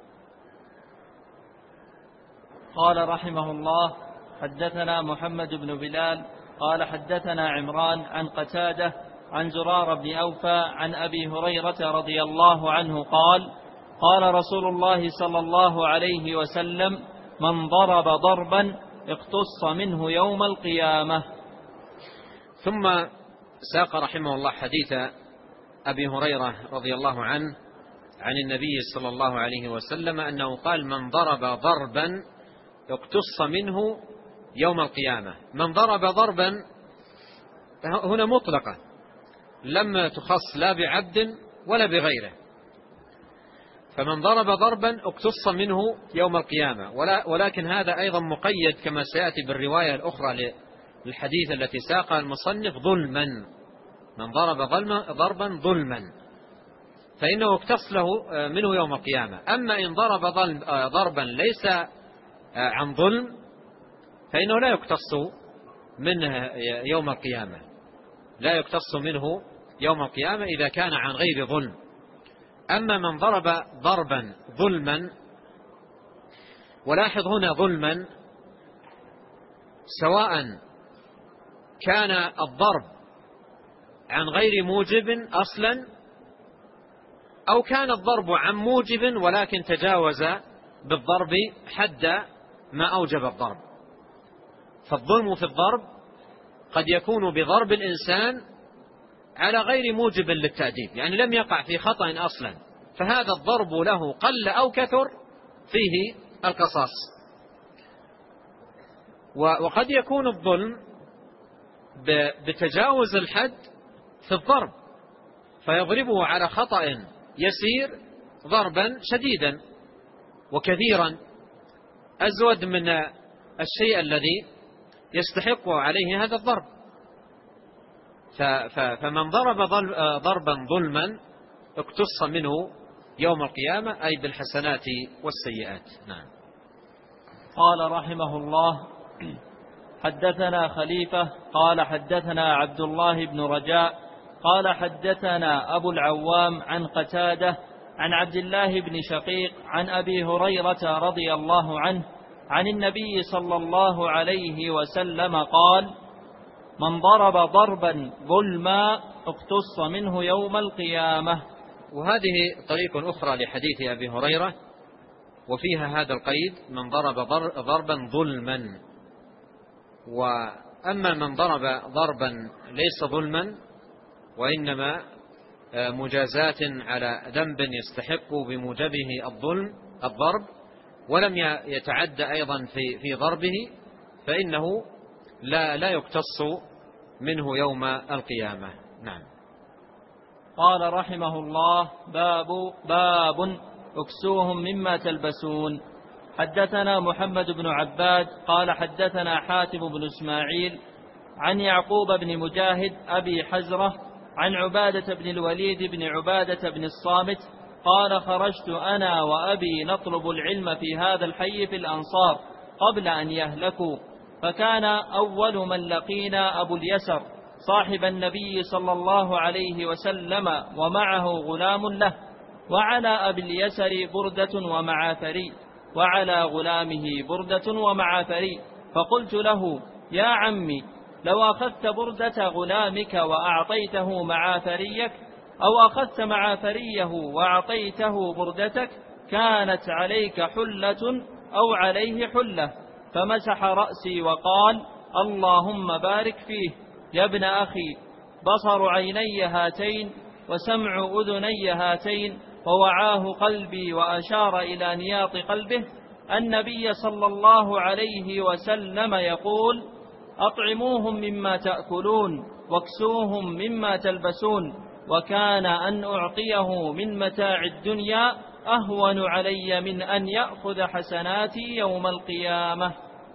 قال رحمه الله حدثنا محمد بن بلال قال حدثنا عمران عن قتادة عن زرار بن أوفى عن أبي هريرة رضي الله عنه قال قال رسول الله صلى الله عليه وسلم من ضرب ضربا اقتص منه يوم القيامة. ثم ساق رحمه الله حديث أبي هريرة رضي الله عنه عن النبي صلى الله عليه وسلم أنه قال من ضرب ضربا اقتص منه يوم القيامة. من ضرب ضربا هنا مطلقة، لم تخص لا بعبد ولا بغيره، فمن ضرب ضربا اقتص منه يوم القيامة. ولكن هذا أيضا مقيد كما سيأتي بالرواية الأخرى للحديث التي ساقها المصنف ظلما، من ضرب ضربا ظلما فإنه اقتص له منه يوم القيامة. أما إن ضرب ضربا ليس عن ظلم فإنه لا يقتص منه يوم القيامة، لا يقتص منه يوم القيامة إذا كان عن غير ظلم. أما من ضرب ضربا ظلما، ولاحظ هنا ظلما، سواء كان الضرب عن غير موجب أصلا أو كان الضرب عن موجب ولكن تجاوز بالضرب حد ما أوجب الضرب. فالظلم في الضرب قد يكون بضرب الإنسان على غير موجب للتأديب، يعني لم يقع في خطأ أصلا، فهذا الضرب له قل أو كثر فيه القصاص. وقد يكون الظلم بتجاوز الحد في الضرب، فيضربه على خطأ يسير ضربا شديدا وكثيرا أزود من الشيء الذي يستحق عليه هذا الضرب. فمن ضرب ضربا ظلما اقتص منه يوم القيامة، أي بالحسنات والسيئات. نعم. قال رحمه الله حدثنا خليفة قال حدثنا عبد الله بن رجاء قال حدثنا أبو العوام عن قتادة عن عبد الله بن شقيق عن أبي هريرة رضي الله عنه عن النبي صلى الله عليه وسلم قال من ضرب ضربا ظلما اقتص منه يوم القيامة. وهذه طريق أخرى لحديث أبي هريرة وفيها هذا القيد من ضرب ضربا ظلما. وأما من ضرب ضربا ليس ظلما وإنما مجازات على ذنب يستحق بموجبه الضرب ولم يتعدى أيضا في ضربه، فإنه لا يقتص منه يوم القيامة. نعم. قال رحمه الله باب اكسوهم مما تلبسون. حدثنا محمد بن عباد قال حدثنا حاتم بن إسماعيل عن يعقوب بن مجاهد أبي حزرة عن عبادة بن الوليد بن عبادة بن الصامت قال خرجت أنا وأبي نطلب العلم في هذا الحي في الأنصار قبل أن يهلكوا، فكان أول من لقينا أبو اليسر صاحب النبي صلى الله عليه وسلم ومعه غلام له، وعلى أبي اليسر بردة ومعافري، وعلى غلامه بردة ومعافري، فقلت له يا عمي لو أخذت بردة غلامك وأعطيته معافريك، أو أخذت معافريه وأعطيته بردتك كانت عليك حلة أو عليه حلة، فمسح رأسي وقال اللهم بارك فيه يا ابن أخي، بصر عيني هاتين وسمع أذني هاتين ووعاه قلبي، وأشار إلى نياط قلبه. النبي صلى الله عليه وسلم يقول أطعموهم مما تأكلون واكسوهم مما تلبسون، وكان أن أعطيه من متاع الدنيا أهون علي من أن يأخذ حسناتي يوم القيامة.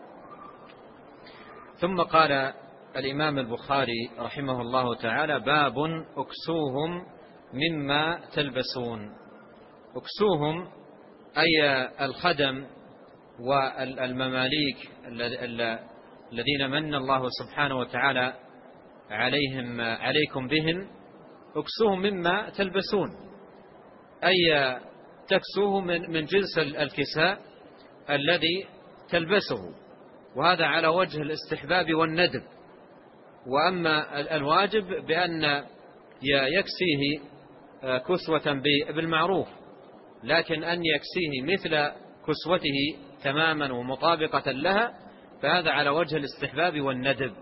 ثم قال الإمام البخاري رحمه الله تعالى باب اكسوهم مما تلبسون. اكسوهم أي الخدم والمماليك الذين من الله سبحانه وتعالى عليكم بهم، اكسوهم مما تلبسون، أي تكسوه من جنس الكساء الذي تلبسه، وهذا على وجه الاستحباب والندب. وأما الواجب بأن يكسيه كسوة بالمعروف، لكن أن يكسيه مثل كسوته تماما ومطابقة لها فهذا على وجه الاستحباب والندب.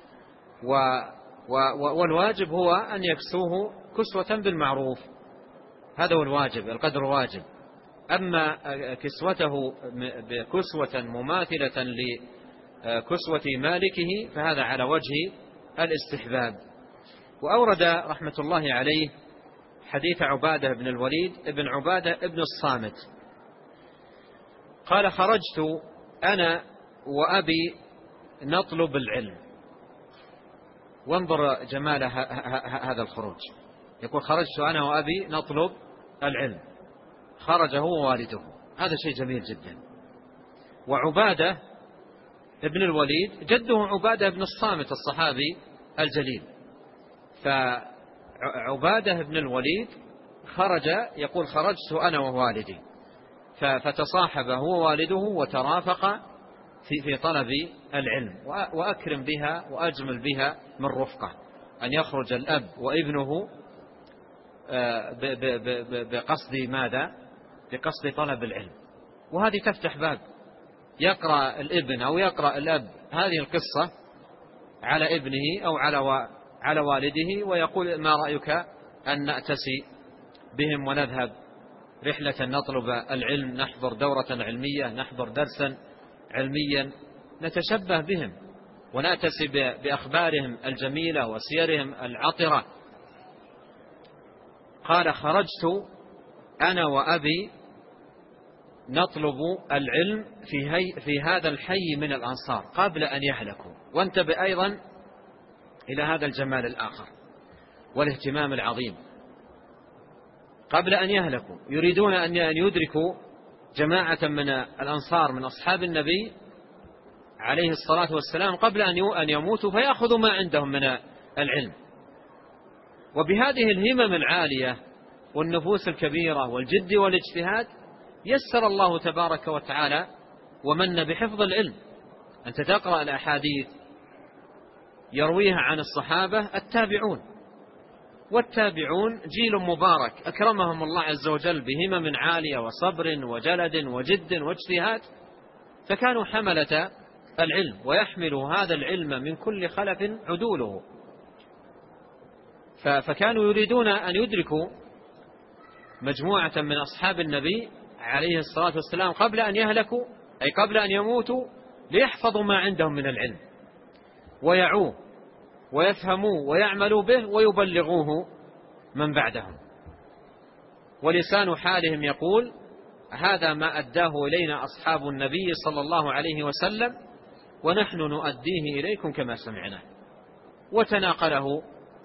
والواجب هو أن يكسوه كسوة بالمعروف، هذا هو الواجب، القدر واجب. أما كسوته بكسوة مماثلة لكسوة مالكه فهذا على وجه الاستحباب. وأورد رحمة الله عليه حديث عبادة بن الوليد ابن عبادة ابن الصامت قال خرجت أنا وأبي نطلب العلم. وانظر جمال هذا الخروج، يقول خرجت أنا وأبي نطلب العلم، خرج هو ووالده، هذا شيء جميل جدا. وعبادة ابن الوليد جده عبادة ابن الصامت الصحابي الجليل، فعبادة ابن الوليد خرج يقول خرجت أنا ووالدي، فتصاحب هو ووالده وترافق في طلب العلم. وأكرم بها وأجمل بها من رفقة أن يخرج الأب وابنه بقصد ماذا؟ بقصد طلب العلم. وهذه تفتح باب، يقرأ الابن أو يقرأ الأب هذه القصة على ابنه أو على والده ويقول ما رأيك أن نأتسي بهم ونذهب رحلة نطلب العلم، نحضر دورة علمية، نحضر درسا علميا نتشبه بهم ونأتسي بأخبارهم الجميلة وسيرهم العطرة. قال خرجت أنا وأبي نطلب العلم في هذا الحي من الأنصار قبل أن يهلكوا. وانتبه أيضا إلى هذا الجمال الآخر والاهتمام العظيم، قبل أن يهلكوا يريدون أن يدركوا جماعة من الأنصار من أصحاب النبي عليه الصلاة والسلام قبل أن يموتوا فيأخذوا ما عندهم من العلم. وبهذه الهمم العالية والنفوس الكبيرة والجد والاجتهاد يسر الله تبارك وتعالى ومن بحفظ العلم. أنت تقرأ الأحاديث يرويها عن الصحابة التابعون، والتابعون جيل مبارك أكرمهم الله عز وجل بهمم عالية وصبر وجلد وجد واجتهاد، فكانوا حملة العلم ويحملوا هذا العلم من كل خلف عدوله. فكانوا يريدون أن يدركوا مجموعة من أصحاب النبي عليه الصلاة والسلام قبل أن يهلكوا، أي قبل أن يموتوا، ليحفظوا ما عندهم من العلم ويعوه ويفهموه ويعملوا به ويبلغوه من بعدهم. ولسان حالهم يقول هذا ما أداه إلينا أصحاب النبي صلى الله عليه وسلم ونحن نؤديه إليكم كما سمعنا. وتناقله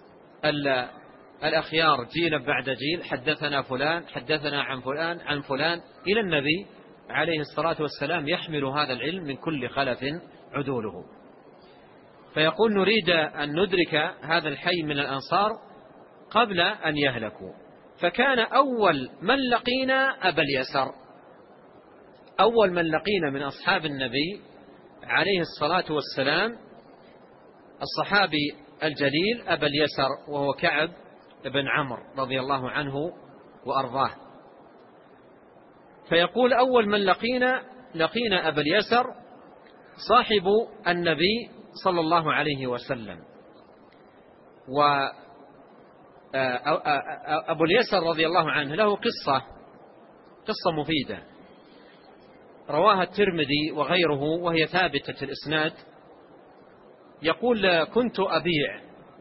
الأخيار جيلا بعد جيل، حدثنا فلان حدثنا عن فلان عن فلان، إلى النبي عليه الصلاة والسلام يحمل هذا العلم من كل خلف عدوله. فيقول نريد أن ندرك هذا الحي من الأنصار قبل أن يهلكوا. فكان أول من لقينا أبا اليسر، أول من لقينا من أصحاب النبي عليه الصلاة والسلام الصحابي الجليل أبا اليسر، وهو كعب بن عمرو رضي الله عنه وأرضاه. فيقول أول من لقينا أبا اليسر صاحب النبي صلى الله عليه وسلم. وأبو اليسر رضي الله عنه له قصة مفيدة رواها الترمذي وغيره وهي ثابتة الإسناد. يقول كنت أبيع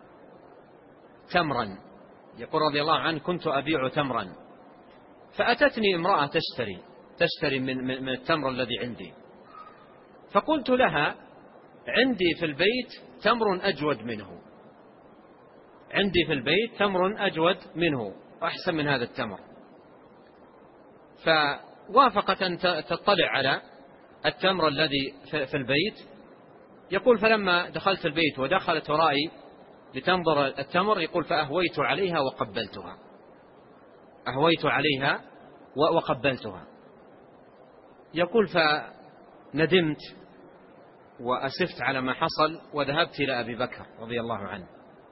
تمرا، يقول رضي الله عنه كنت أبيع تمرا، فأتتني امرأة تشتري من التمر الذي عندي، فقلت لها عندي في البيت تمر أجود منه، عندي في البيت تمر أجود منه أحسن من هذا التمر. فوافقت أن تطلع على التمر الذي في البيت. يقول فلما دخلت البيت ودخلت ورائي لتنظر التمر، يقول فأهويت عليها وقبلتها، أهويت عليها وقبلتها. يقول فندمت وأسفت على ما حصل وذهبت إلى أبي بكر رضي الله عنه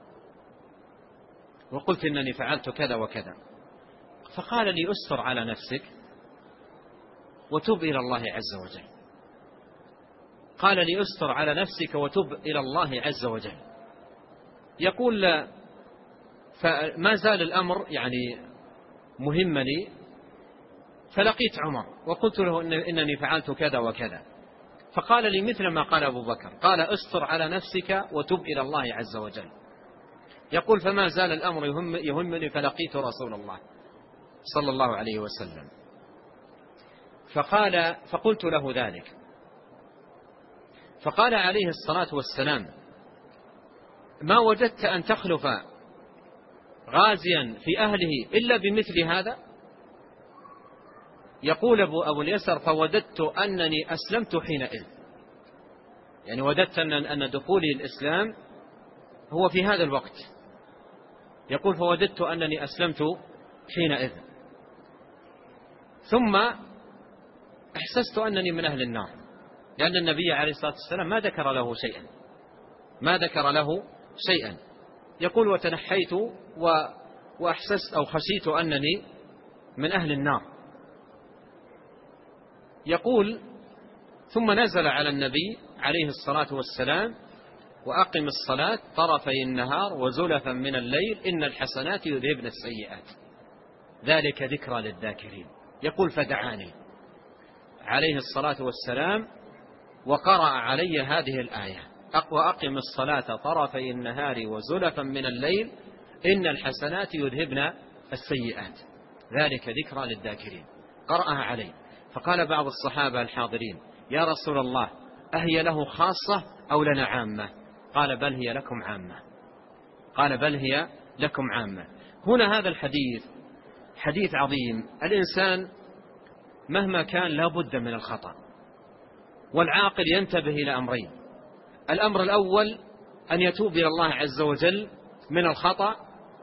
وقلت إنني فعلت كذا وكذا. فقال لي أستر على نفسك وتب إلى الله عز وجل، قال لي أستر على نفسك وتب إلى الله عز وجل. يقول فما زال الأمر يعني مهمني، فلقيت عمر وقلت له إنني فعلت كذا وكذا، فقال لي مثل ما قال أبو بكر، قال أستر على نفسك وتب إلى الله عز وجل. يقول فما زال الأمر يهمني فلقيت رسول الله صلى الله عليه وسلم فقلت له ذلك، فقال عليه الصلاة والسلام ما وجدت أن تخلف غازيا في أهله إلا بمثل هذا؟ يقول أبو اليسر فوددت أنني أسلمت حينئذ، يعني وددت أن دخولي الإسلام هو في هذا الوقت. يقول فوددت أنني أسلمت حينئذ، ثم أحسست أنني من أهل النار، لأن النبي عليه الصلاة والسلام ما ذكر له شيئا. يقول وتنحيت وأحسست أو خشيت أنني من أهل النار. يقول ثم نزل على النبي عليه الصلاة والسلام وأقم الصلاة طرفي النهار وزلفا من الليل إن الحسنات يذهبن السيئات ذلك ذكرى للذاكرين. يقول فدعاني عليه الصلاة والسلام وقرأ علي هذه الآية وأقم الصلاة طرفي النهار وزلفا من الليل إن الحسنات يذهبن السيئات ذلك ذكرى للذاكرين. قرأها علي، فقال بعض الصحابة الحاضرين يا رسول الله أهي له خاصة أو لنا عامة؟ قال بل هي لكم عامة، قال بل هي لكم عامة. هنا هذا الحديث حديث عظيم. الإنسان مهما كان لا بد من الخطأ، والعاقل ينتبه إلى أمرين: الأمر الأول أن يتوب إلى الله عز وجل من الخطأ،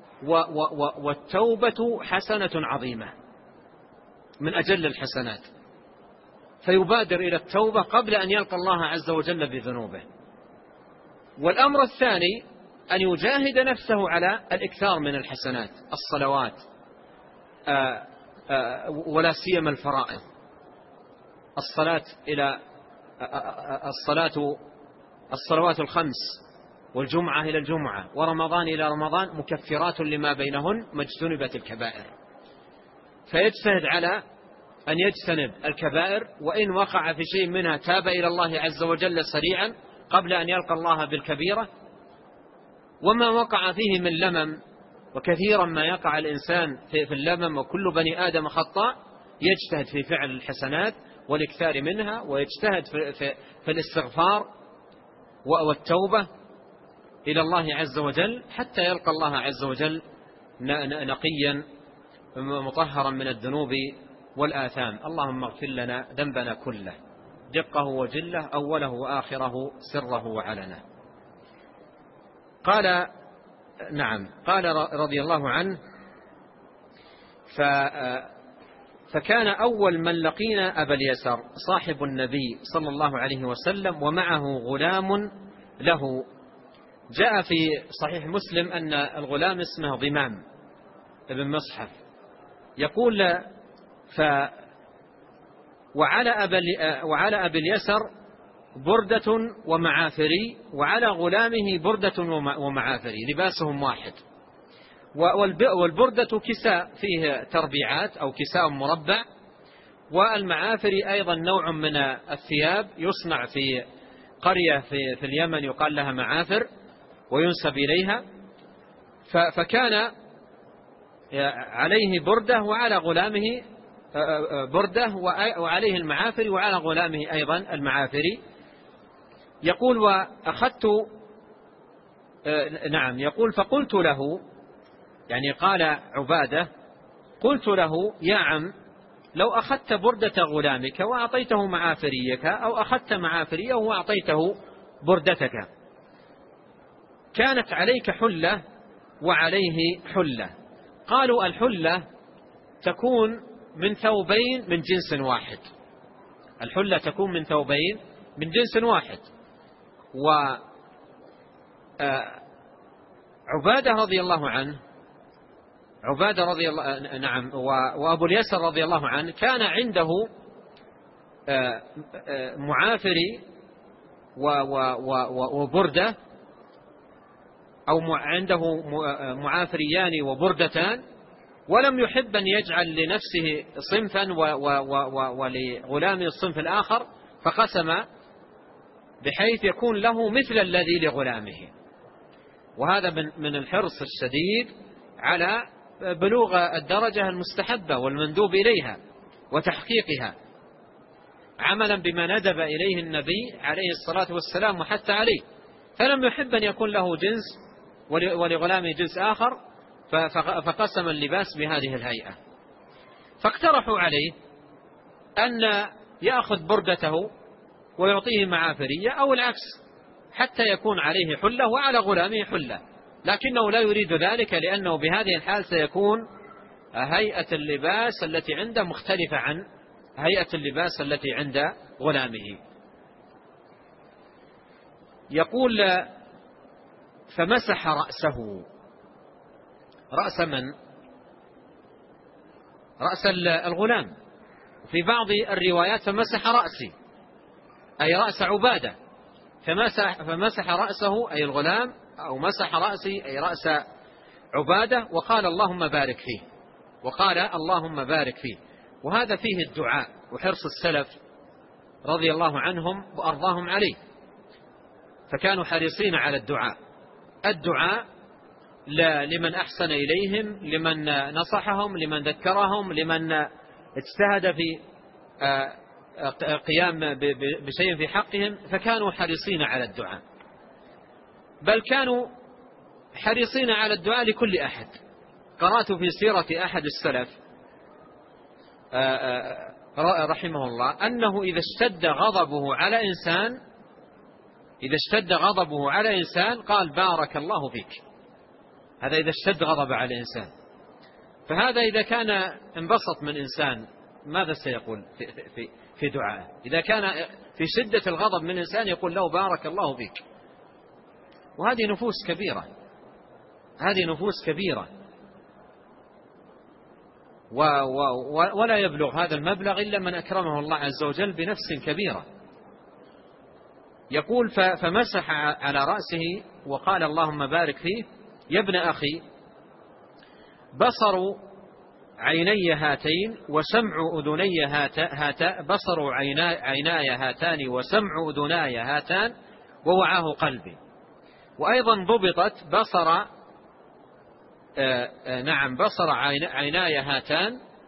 والتوبة حسنة عظيمة من أجل الحسنات، فيبادر إلى التوبة قبل أن يلقى الله عز وجل بذنوبه. والأمر الثاني أن يجاهد نفسه على الإكثار من الحسنات، الصلوات ولا سيما الفرائض، الصلوات الخمس والجمعة إلى الجمعة ورمضان إلى رمضان مكفرات لما بينهن ما اجتنبت الكبائر، فيجتهد على أن يجتنب الكبائر، وإن وقع في شيء منها تاب إلى الله عز وجل سريعا قبل أن يلقى الله بالكبيرة. وما وقع فيه من لمم، وكثيرا ما يقع الإنسان في اللمم وكل بني آدم خطاء، يجتهد في فعل الحسنات والإكثار منها، ويجتهد في الاستغفار والتوبة إلى الله عز وجل حتى يلقى الله عز وجل نقيا مطهرا من الذنوب والآثام. اللهم اغفر لنا ذنبنا كله، دقه وجله، أوله وآخره، سره وعلنه. قال نعم، قال رضي الله عنه: فكان أول من لقينا أبا اليسر صاحب النبي صلى الله عليه وسلم ومعه غلام له. جاء في صحيح مسلم أن الغلام اسمه ضمام ابن مصحف. يقول: وعلى أبي اليسر بردة ومعافري، وعلى غلامه بردة ومعافري، لباسهم واحد. والبردة كساء فيه تربيعات أو كساء مربع، والمعافري أيضا نوع من الثياب يصنع في قرية في اليمن يقال لها معافر وينسب إليها. فكان عليه بردة وعلى غلامه بردة وعليه المعافري وعلى غلامه أيضا المعافري. يقول: وأخذت نعم، يقول: فقلت له، يعني قال عبادة، قلت له: يا عم، لو أخذت بردة غلامك وأعطيته معافريك، أو أخذت معافريه وأعطيته بردتك، كانت عليك حلة وعليه حلة. قالوا: الحلة تكون من ثوبين من جنس واحد. الحلة تكون من ثوبين من جنس واحد. وعبادة رضي الله عنه، نعم، وأبو اليسر رضي الله عنه كان عنده معافري وبردة، أو عنده معافريان وبردتان، ولم يحب أن يجعل لنفسه صنفا ولغلامه الصنف الآخر، فقسم بحيث يكون له مثل الذي لغلامه. وهذا من الحرص الشديد على بلوغ الدرجة المستحبة والمندوب إليها وتحقيقها، عملا بما ندب إليه النبي عليه الصلاة والسلام وحث عليه. فلم يحب أن يكون له جنس ولغلامه جنس آخر، فقسم اللباس بهذه الهيئة. فاقترحوا عليه أن يأخذ بردته ويعطيه معافرية، أو العكس، حتى يكون عليه حلة وعلى غلامه حلة، لكنه لا يريد ذلك، لأنه بهذه الحال سيكون هيئة اللباس التي عنده مختلفة عن هيئة اللباس التي عند غلامه. يقول: فمسح رأسه. رأس من؟ رأس الغلام. في بعض الروايات فمسح رأسي، أي رأس عبادة. فمسح رأسه أي الغلام، أو مسح رأسي أي رأس عبادة، وقال: اللهم بارك فيه. وقال: اللهم بارك فيه. وهذا فيه الدعاء وحرص السلف رضي الله عنهم وأرضاهم عليه، فكانوا حريصين على الدعاء لمن أحسن إليهم، لمن نصحهم، لمن ذكرهم، لمن اجتهد في قيام بشيء في حقهم، فكانوا حريصين على الدعاء، بل كانوا حريصين على الدعاء لكل أحد. قرأت في سيرة أحد السلف رحمه الله أنه إذا اشتد غضبه على إنسان قال: بارك الله فيك. هذا إذا اشتد غضب على إنسان. فهذا إذا كان انبسط من إنسان ماذا سيقول في دعائه؟ إذا كان في شدة الغضب من إنسان يقول له: بارك الله فيك. وهذه نفوس كبيرة، ولا يبلغ هذا المبلغ إلا من أكرمه الله عز وجل بنفس كبيرة. يقول: فمسح على رأسه وقال: اللهم بارك فيه. يا ابن أخي، بصر عيني هاتين وسمع أذني بصر عيناي هاتان وسمع أذناي هاتان ووعاه قلبي. وأيضا ضبطت بصر عيناي هاتان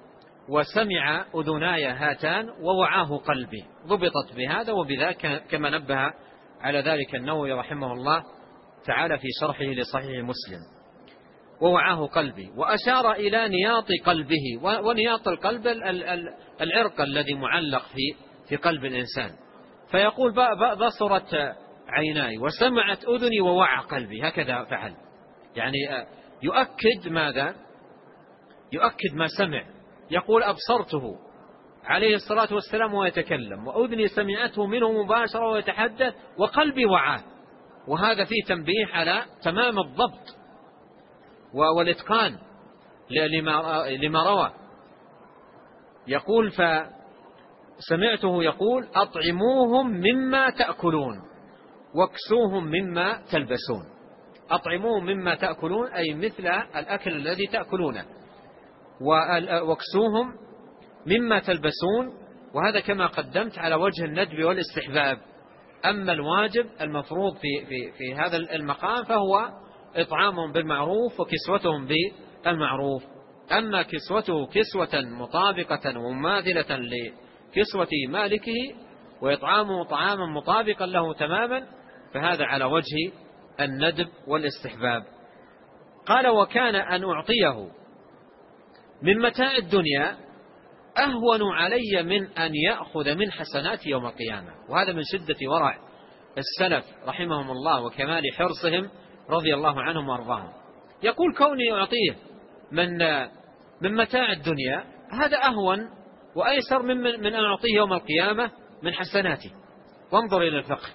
وسمع أذناي هاتان ووعاه قلبي، ضبطت بهذا وبذاك كما نبه على ذلك النووي رحمه الله تعالى في شرحه لصحيح مسلم. ووعاه قلبي، وأشار إلى نياط قلبه، ونياط القلب العرق الذي معلق في قلب الإنسان، فيقول بصرت عيناي وسمعت أذني ووعى قلبي، هكذا فعل. يعني يؤكد ماذا؟ يؤكد ما سمع. يقول أبصرته عليه الصلاة والسلام ويتكلم، وأذني سمعته منه مباشرة ويتحدث، وقلبي وعاه. وهذا فيه تنبيه على تمام الضبط والإتقان لما روى. يقول فسمعته يقول أطعموهم مما تأكلون واكسوهم مما تلبسون. أطعموهم مما تأكلون أي مثل الأكل الذي تأكلونه، واكسوهم مما تلبسون. وهذا كما قدمت على وجه الندب والاستحباب. أما الواجب المفروض في هذا المقام فهو إطعامهم بالمعروف وكسوتهم بالمعروف. أما كسوته كسوة مطابقة ومماثلة لكسوة مالكه وإطعامه طعاما مطابقا له تماما فهذا على وجه الندب والاستحباب. قال وكان أن أعطيه من متاع الدنيا أهون علي من أن يأخذ من حسنات يوم القيامة. وهذا من شدة ورع السلف رحمهم الله وكمال حرصهم رضي الله عنهم وارضاهم. يقول كوني أعطيه من متاع الدنيا هذا أهون وأيسر من أن أعطيه يوم القيامة من حسناتي. وانظر إلى الفقه،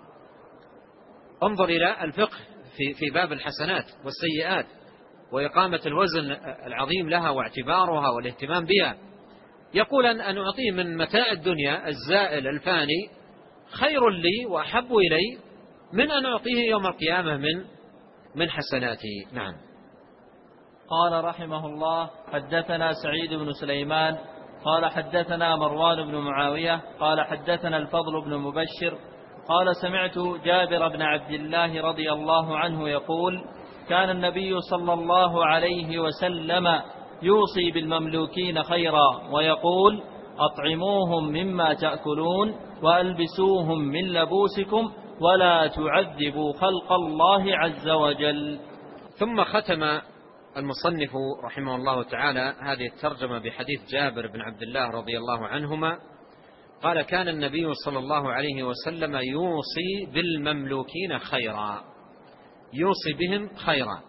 انظر إلى الفقه في باب الحسنات والسيئات وإقامة الوزن العظيم لها واعتبارها والاهتمام بها. يقول أن أعطيه من متاع الدنيا الزائل الفاني خير لي وأحب إلي من أن أعطيه يوم القيامة من حسناتي. نعم. قال رحمه الله حدثنا سعيد بن سليمان قال حدثنا مروان بن معاوية قال حدثنا الفضل بن مبشر قال سمعت جابر بن عبد الله رضي الله عنه يقول كان النبي صلى الله عليه وسلم يوصي بالمملوكين خيرا ويقول أطعموهم مما تأكلون وألبسوهم من لبوسكم ولا تعذبوا خلق الله عز وجل. ثم ختم المصنف رحمه الله تعالى هذه الترجمة بحديث جابر بن عبد الله رضي الله عنهما قال كان النبي صلى الله عليه وسلم يوصي بالمملوكين خيرا، يوصي بهم خيرا.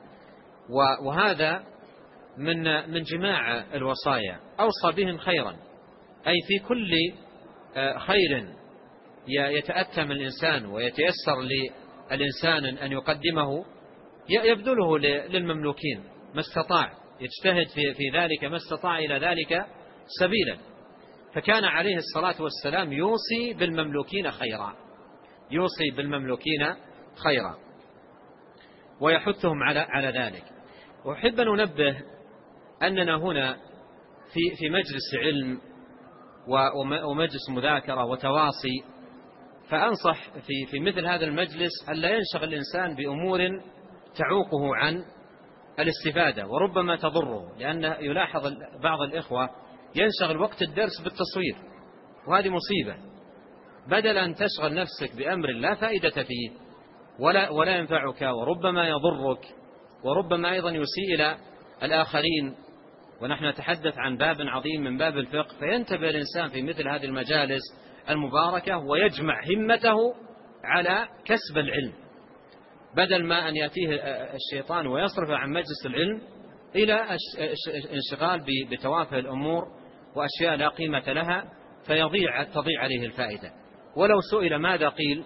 وهذا من جماع الوصايا، أوصى بهم خيرا أي في كل خير يتأتم الإنسان ويتيسر للإنسان أن يقدمه يبذله للمملوكين ما استطاع، يجتهد في ذلك ما استطاع إلى ذلك سبيلا. فكان عليه الصلاة والسلام يوصي بالمملوكين خيرا، يوصي بالمملوكين خيرا ويحثهم على ذلك. وأحب أن ننبه أننا هنا في مجلس علم ومجلس مذاكرة وتواصي، فأنصح في مثل هذا المجلس أن لا ينشغل الإنسان بأمور تعوقه عن الاستفادة وربما تضره، لأن يلاحظ بعض الإخوة ينشغل وقت الدرس بالتصوير، وهذه مصيبة. بدل أن تشغل نفسك بأمر لا فائدة فيه ولا ينفعك وربما يضرك وربما أيضا يسيء إلى الآخرين، ونحن نتحدث عن باب عظيم من باب الفقه، فينتبه الإنسان في مثل هذه المجالس المباركة ويجمع همته على كسب العلم، بدل ما أن يأتيه الشيطان ويصرف عن مجلس العلم إلى انشغال بتوافه الأمور وأشياء لا قيمة لها تضيع عليه الفائدة. ولو سئل ماذا قيل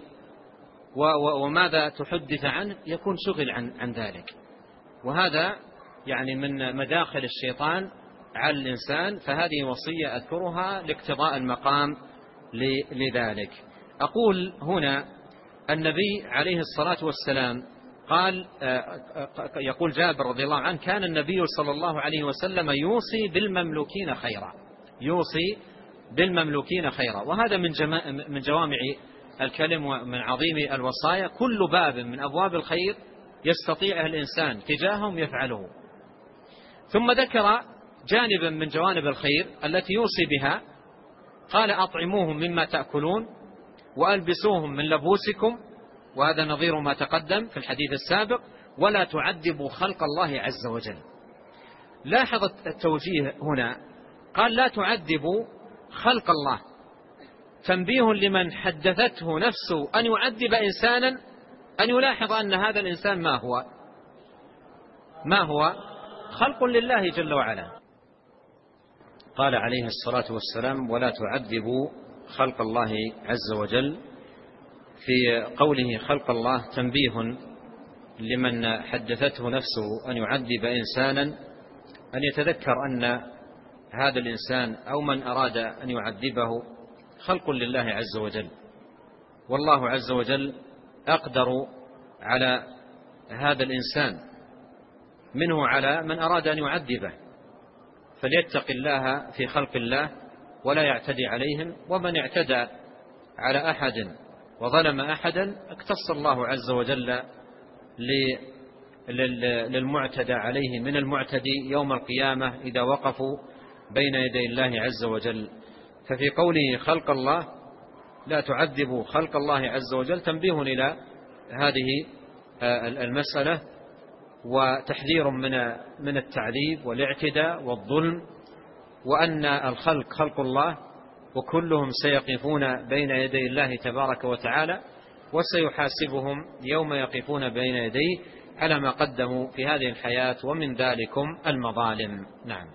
وماذا تحدث عنه يكون شغل عن ذلك، وهذا يعني من مداخل الشيطان على الإنسان. فهذه وصية أذكرها لاقتضاء المقام لذلك. أقول هنا النبي عليه الصلاة والسلام قال، يقول جابر رضي الله عنه كان النبي صلى الله عليه وسلم يوصي بالمملوكين خيرا، يوصي بالمملوكين خيرا. وهذا من جوامع الكلم ومن عظيم الوصايا. كل باب من أبواب الخير يستطيع الإنسان تجاههم يفعله. ثم ذكر جانبا من جوانب الخير التي يوصي بها، قال أطعموهم مما تأكلون وألبسوهم من لبوسكم، وهذا نظير ما تقدم في الحديث السابق، ولا تعذبوا خلق الله عز وجل. لاحظ التوجيه هنا، قال لا تعذبوا خلق الله، تنبيه لمن حدثته نفسه أن يعذب إنسانا أن يلاحظ أن هذا الإنسان ما هو خلق لله جل وعلا. قال عليه الصلاة والسلام ولا تعذبوا خلق الله عز وجل. في قوله خلق الله تنبيه لمن حدثته نفسه أن يعذب إنسانا أن يتذكر أن هذا الإنسان أو من أراد أن يعذبه خلق لله عز وجل، والله عز وجل أقدر على هذا الإنسان منه على من أراد أن يعذبه، فليتق الله في خلق الله ولا يعتدي عليهم، ومن اعتدى على أحد وظلم أحدا اقتص الله عز وجل للمعتدى عليه من المعتدي يوم القيامة إذا وقفوا بين يدي الله عز وجل. ففي قوله خلق الله لا تعذبوا خلق الله عز وجل تنبيه إلى هذه المسألة، وتحذير من التعذيب والاعتداء والظلم، وأن الخلق خلق الله وكلهم سيقفون بين يدي الله تبارك وتعالى، وسيحاسبهم يوم يقفون بين يديه على ما قدموا في هذه الحياة، ومن ذلكم المظالم. نعم.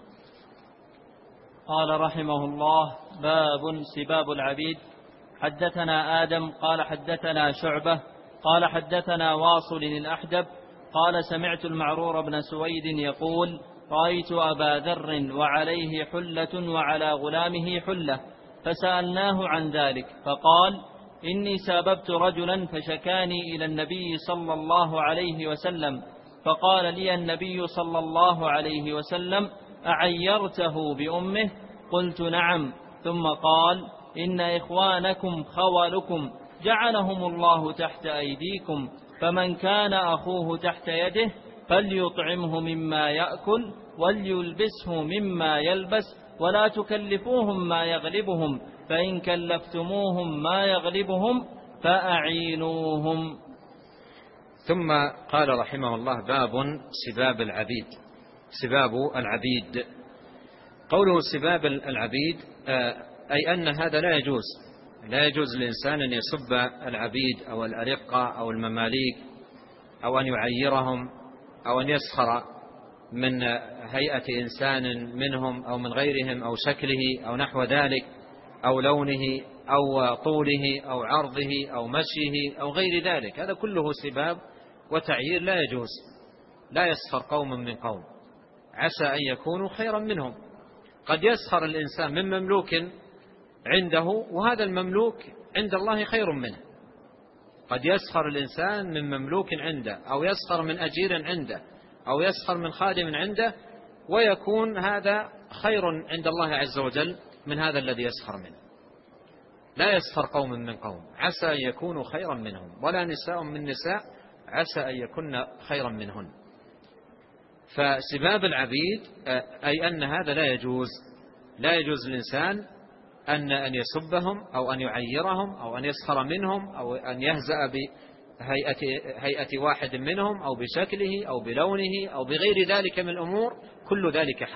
قال رحمه الله: باب سباب العبيد. حدثنا آدم قال حدثنا شعبة قال حدثنا واصل الأحدب قال سمعت المعرور بن سويد يقول: رأيت أبا ذر وعليه حلة وعلى غلامه حلة، فسألناه عن ذلك فقال: إني ساببت رجلا فشكاني إلى النبي صلى الله عليه وسلم، فقال لي النبي صلى الله عليه وسلم: أعيرته بأمه؟ قلت: نعم. ثم قال: إن إخوانكم خولكم جعلهم الله تحت أيديكم، فمن كان أخوه تحت يده فليطعمه مما يأكل وليلبسه مما يلبس، ولا تكلفوهم ما يغلبهم، فإن كلفتموهم ما يغلبهم فأعينوهم. ثم قال رحمه الله: باب سباب العبيد. سباب العبيد، قوله سباب العبيد أي أن هذا لا يجوز للإنسان أن يسب العبيد أو الأرقة أو المماليك، أو أن يعيرهم، أو أن يسخر من هيئة إنسان منهم أو من غيرهم أو شكله أو نحو ذلك أو لونه أو طوله أو عرضه أو مشيه أو غير ذلك. هذا كله سباب وتعيير لا يجوز. لا يسخر قوم من قوم عسى أن يكونوا خيرا منهم. قد يسخر الإنسان من مملوك عنده وهذا المملوك عند الله خير منه. قد يسخر الإنسان من مملوك عنده، أو يسخر من أجير عنده، أو يسخر من خادم عنده، ويكون هذا خير عند الله عز وجل من هذا الذي يسخر منه. لا يسخر قوم من قوم عسى أن يكونوا خيرا منهم، ولا نساء من نساء عسى أن يكون خيرا منهن. فسباب العبيد أي أن هذا لا يجوز الإنسان أن يسبهم أو أن يعيرهم أو أن يسخر منهم أو أن يهزأ بهيئة واحد منهم أو بشكله أو بلونه أو بغير ذلك من الأمور. كل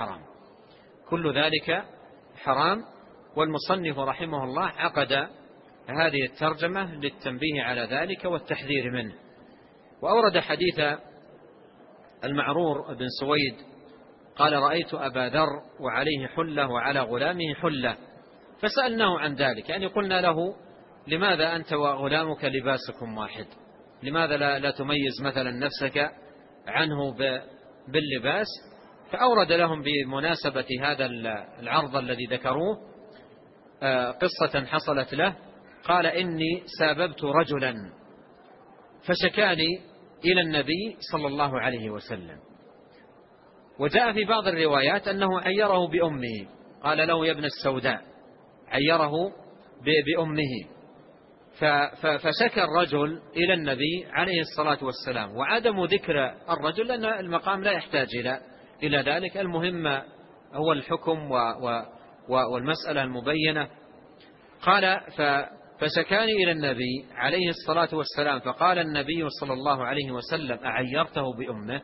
ذلك حرام. والمصنف رحمه الله عقد هذه الترجمة للتنبيه على ذلك والتحذير منه. وأورد حديث المعرور بن سويد قال: رأيت أبا ذر وعليه حلة وعلى غلامه حلة، فسألناه عن ذلك، يعني قلنا له: لماذا أنت وغلامك لباسكم واحد؟ لماذا لا تميز مثلا نفسك عنه باللباس؟ فأورد لهم بمناسبة هذا العرض الذي ذكروه قصة حصلت له. قال: إني ساببت رجلا فشكاني إلى النبي صلى الله عليه وسلم. وجاء في بعض الروايات أنه عيره بأمه، قال له: يا ابن السوداء، عيره بأمه. فشكى الرجل إلى النبي عليه الصلاة والسلام، وعدم ذكر الرجل لأن المقام لا يحتاج إلى ذلك. المهم هو الحكم والمسألة المبينة. قال فشكاني إلى النبي عليه الصلاة والسلام، فقال النبي صلى الله عليه وسلم: أعيرته بأمه؟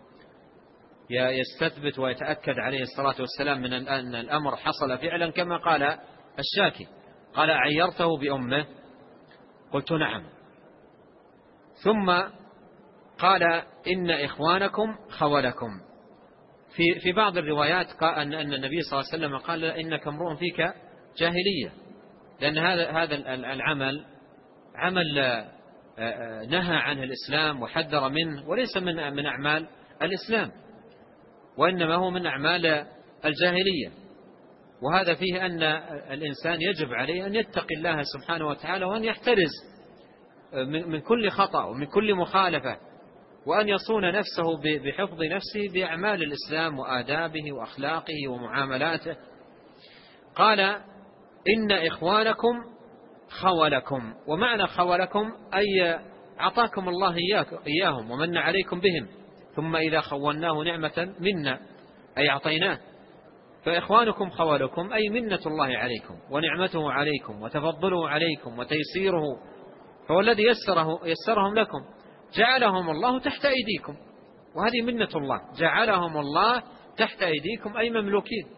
يستثبت ويتأكد عليه الصلاة والسلام من أن الأمر حصل فعلا كما قال الشاكي. قال: أعيرته بأمه؟ قلت: نعم. ثم قال: إن إخوانكم خولكم. في بعض الروايات قال أن النبي صلى الله عليه وسلم قال: إنك امرؤ فيك جاهلية، لأن هذا العمل عمل نهى عنه الإسلام وحذر منه، وليس من أعمال الإسلام، وإنما هو من أعمال الجاهلية. وهذا فيه أن الإنسان يجب عليه أن يتقي الله سبحانه وتعالى، وأن يحترز من كل خطأ ومن كل مخالفة، وأن يصون نفسه بحفظ نفسه بأعمال الإسلام وآدابه وأخلاقه ومعاملاته. قال: إن إخوانكم خولكم. ومعنى خولكم أي أعطاكم الله إياهم ومن عليكم بهم، ثم إذا خولناه نعمة منا أي أعطيناه. فإخوانكم خولكم أي منة الله عليكم ونعمته عليكم وتفضله عليكم وتيسيره، فهو الذي يسرهم لكم، جعلهم الله تحت أيديكم، وهذه منة الله، جعلهم الله تحت أيديكم أي مملوكين.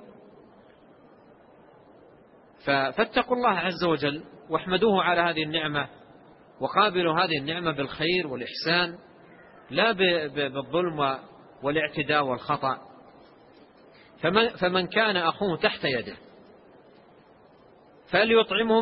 فاتقوا الله عز وجل واحمدوه على هذه النعمة، وقابلوا هذه النعمة بالخير والإحسان، لا بالظلم والاعتداء والخطأ. فمن كان أخوه تحت يده فليطعمه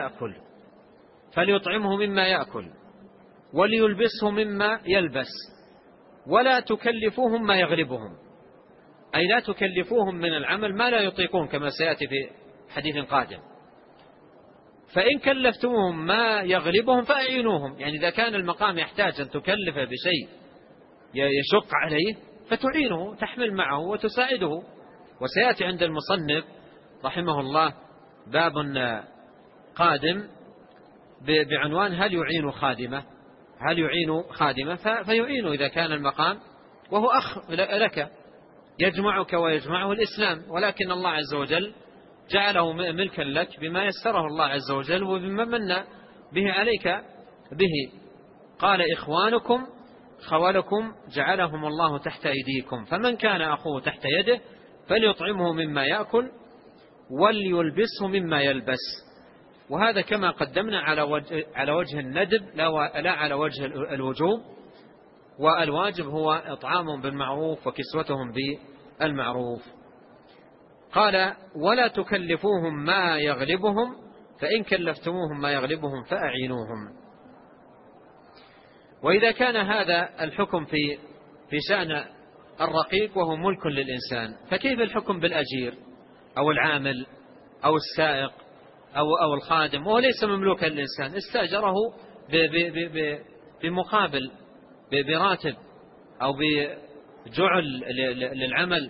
مما يأكل وليلبسه مما يلبس، ولا تكلفوهم ما يغلبهم، أي لا تكلفوهم من العمل ما لا يطيقون، كما سيأتي في حديث قادم. فإن كلفتموهم ما يغلبهم فأعينوهم، يعني إذا كان المقام يحتاج أن تكلفه بشيء يشق عليه فتعينه، تحمل معه وتساعده. وسيأتي عند المصنف رحمه الله باب قادم بعنوان: هل يعين خادمة؟ فيعينه إذا كان المقام، وهو أخ لك يجمعك ويجمعه الإسلام، ولكن الله عز وجل جعله ملكا لك بما يسره الله عز وجل وبما من به عليك به. قال: إخوانكم خولكم جعلهم الله تحت أيديكم، فمن كان أخوه تحت يده فليطعمه مما يأكل وليلبسه مما يلبس. وهذا كما قدمنا على وجه الندب لا على وجه الوجوب، والواجب هو إطعامهم بالمعروف وكسوتهم بالمعروف. قال: ولا تكلفوهم ما يغلبهم، فإن كلفتموهم ما يغلبهم فأعينوهم. وإذا كان هذا الحكم في شأن الرقيق وهو ملك للإنسان، فكيف الحكم بالأجير أو العامل أو السائق أو الخادم وهو ليس مملوكا للإنسان، استأجره بمقابل براتب أو بجعل للعمل؟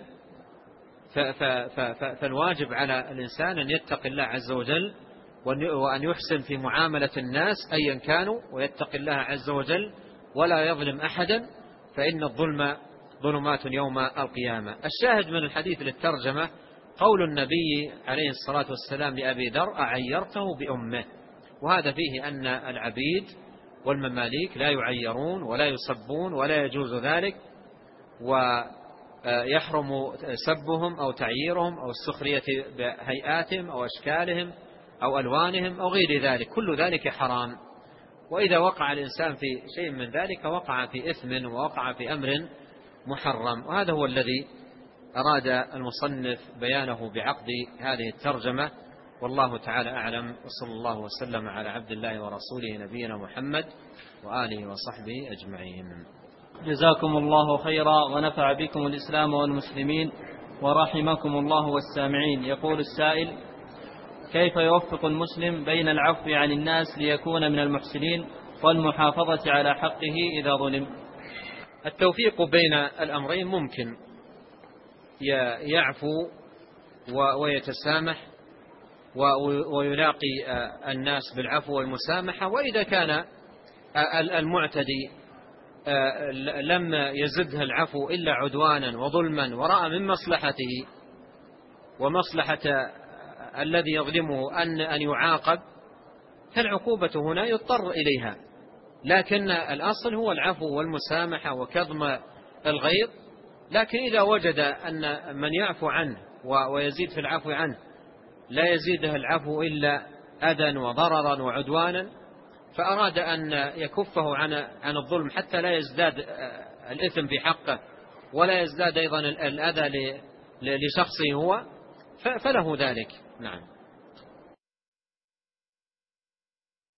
فالواجب على الإنسان أن يتقي الله عز وجل وأن يحسن في معاملة الناس أيا كانوا، ويتقي الله عز وجل ولا يظلم أحدا، فإن الظلم ظلمات يوم القيامة. الشاهد من الحديث للترجمة قول النبي عليه الصلاة والسلام لأبي ذر: أعيرته بأمه. وهذا فيه أن العبيد والمماليك لا يعيرون ولا يصبون، ولا يجوز ذلك، ويحرم سبهم أو تعييرهم أو السخرية بهيئاتهم أو أشكالهم أو ألوانهم أو غير ذلك، كل ذلك حرام. وإذا وقع الإنسان في شيء من ذلك وقع في إثم ووقع في أمر محرم. وهذا هو الذي أراد المصنف بيانه بعقد هذه الترجمة، والله تعالى أعلم، وصلى الله وسلم على عبد الله ورسوله نبينا محمد وآله وصحبه أجمعين. جزاكم الله خيرا ونفع بكم الإسلام والمسلمين ورحمكم الله والسامعين. يقول السائل: كيف يوفق المسلم بين العفو عن الناس ليكون من المحسنين والمحافظة على حقه إذا ظلم؟ التوفيق بين الأمرين ممكن، يعفو ويتسامح ويلاقي الناس بالعفو والمسامحة. وإذا كان المعتدي لم يزده العفو إلا عدوانا وظلما ورأى من مصلحته ومصلحة الذي يظلمه أن يعاقب، فالعقوبة هنا يضطر إليها. لكن الأصل هو العفو والمسامحة وكظم الغيظ. لكن إذا وجد أن من يعفو عنه ويزيد في العفو عنه لا يزيده العفو إلا أذى وضررا وعدوانا، فأراد أن يكفه عن الظلم حتى لا يزداد الإثم في حقه ولا يزداد أيضا الأذى لشخصه هو، فله ذلك. نعم.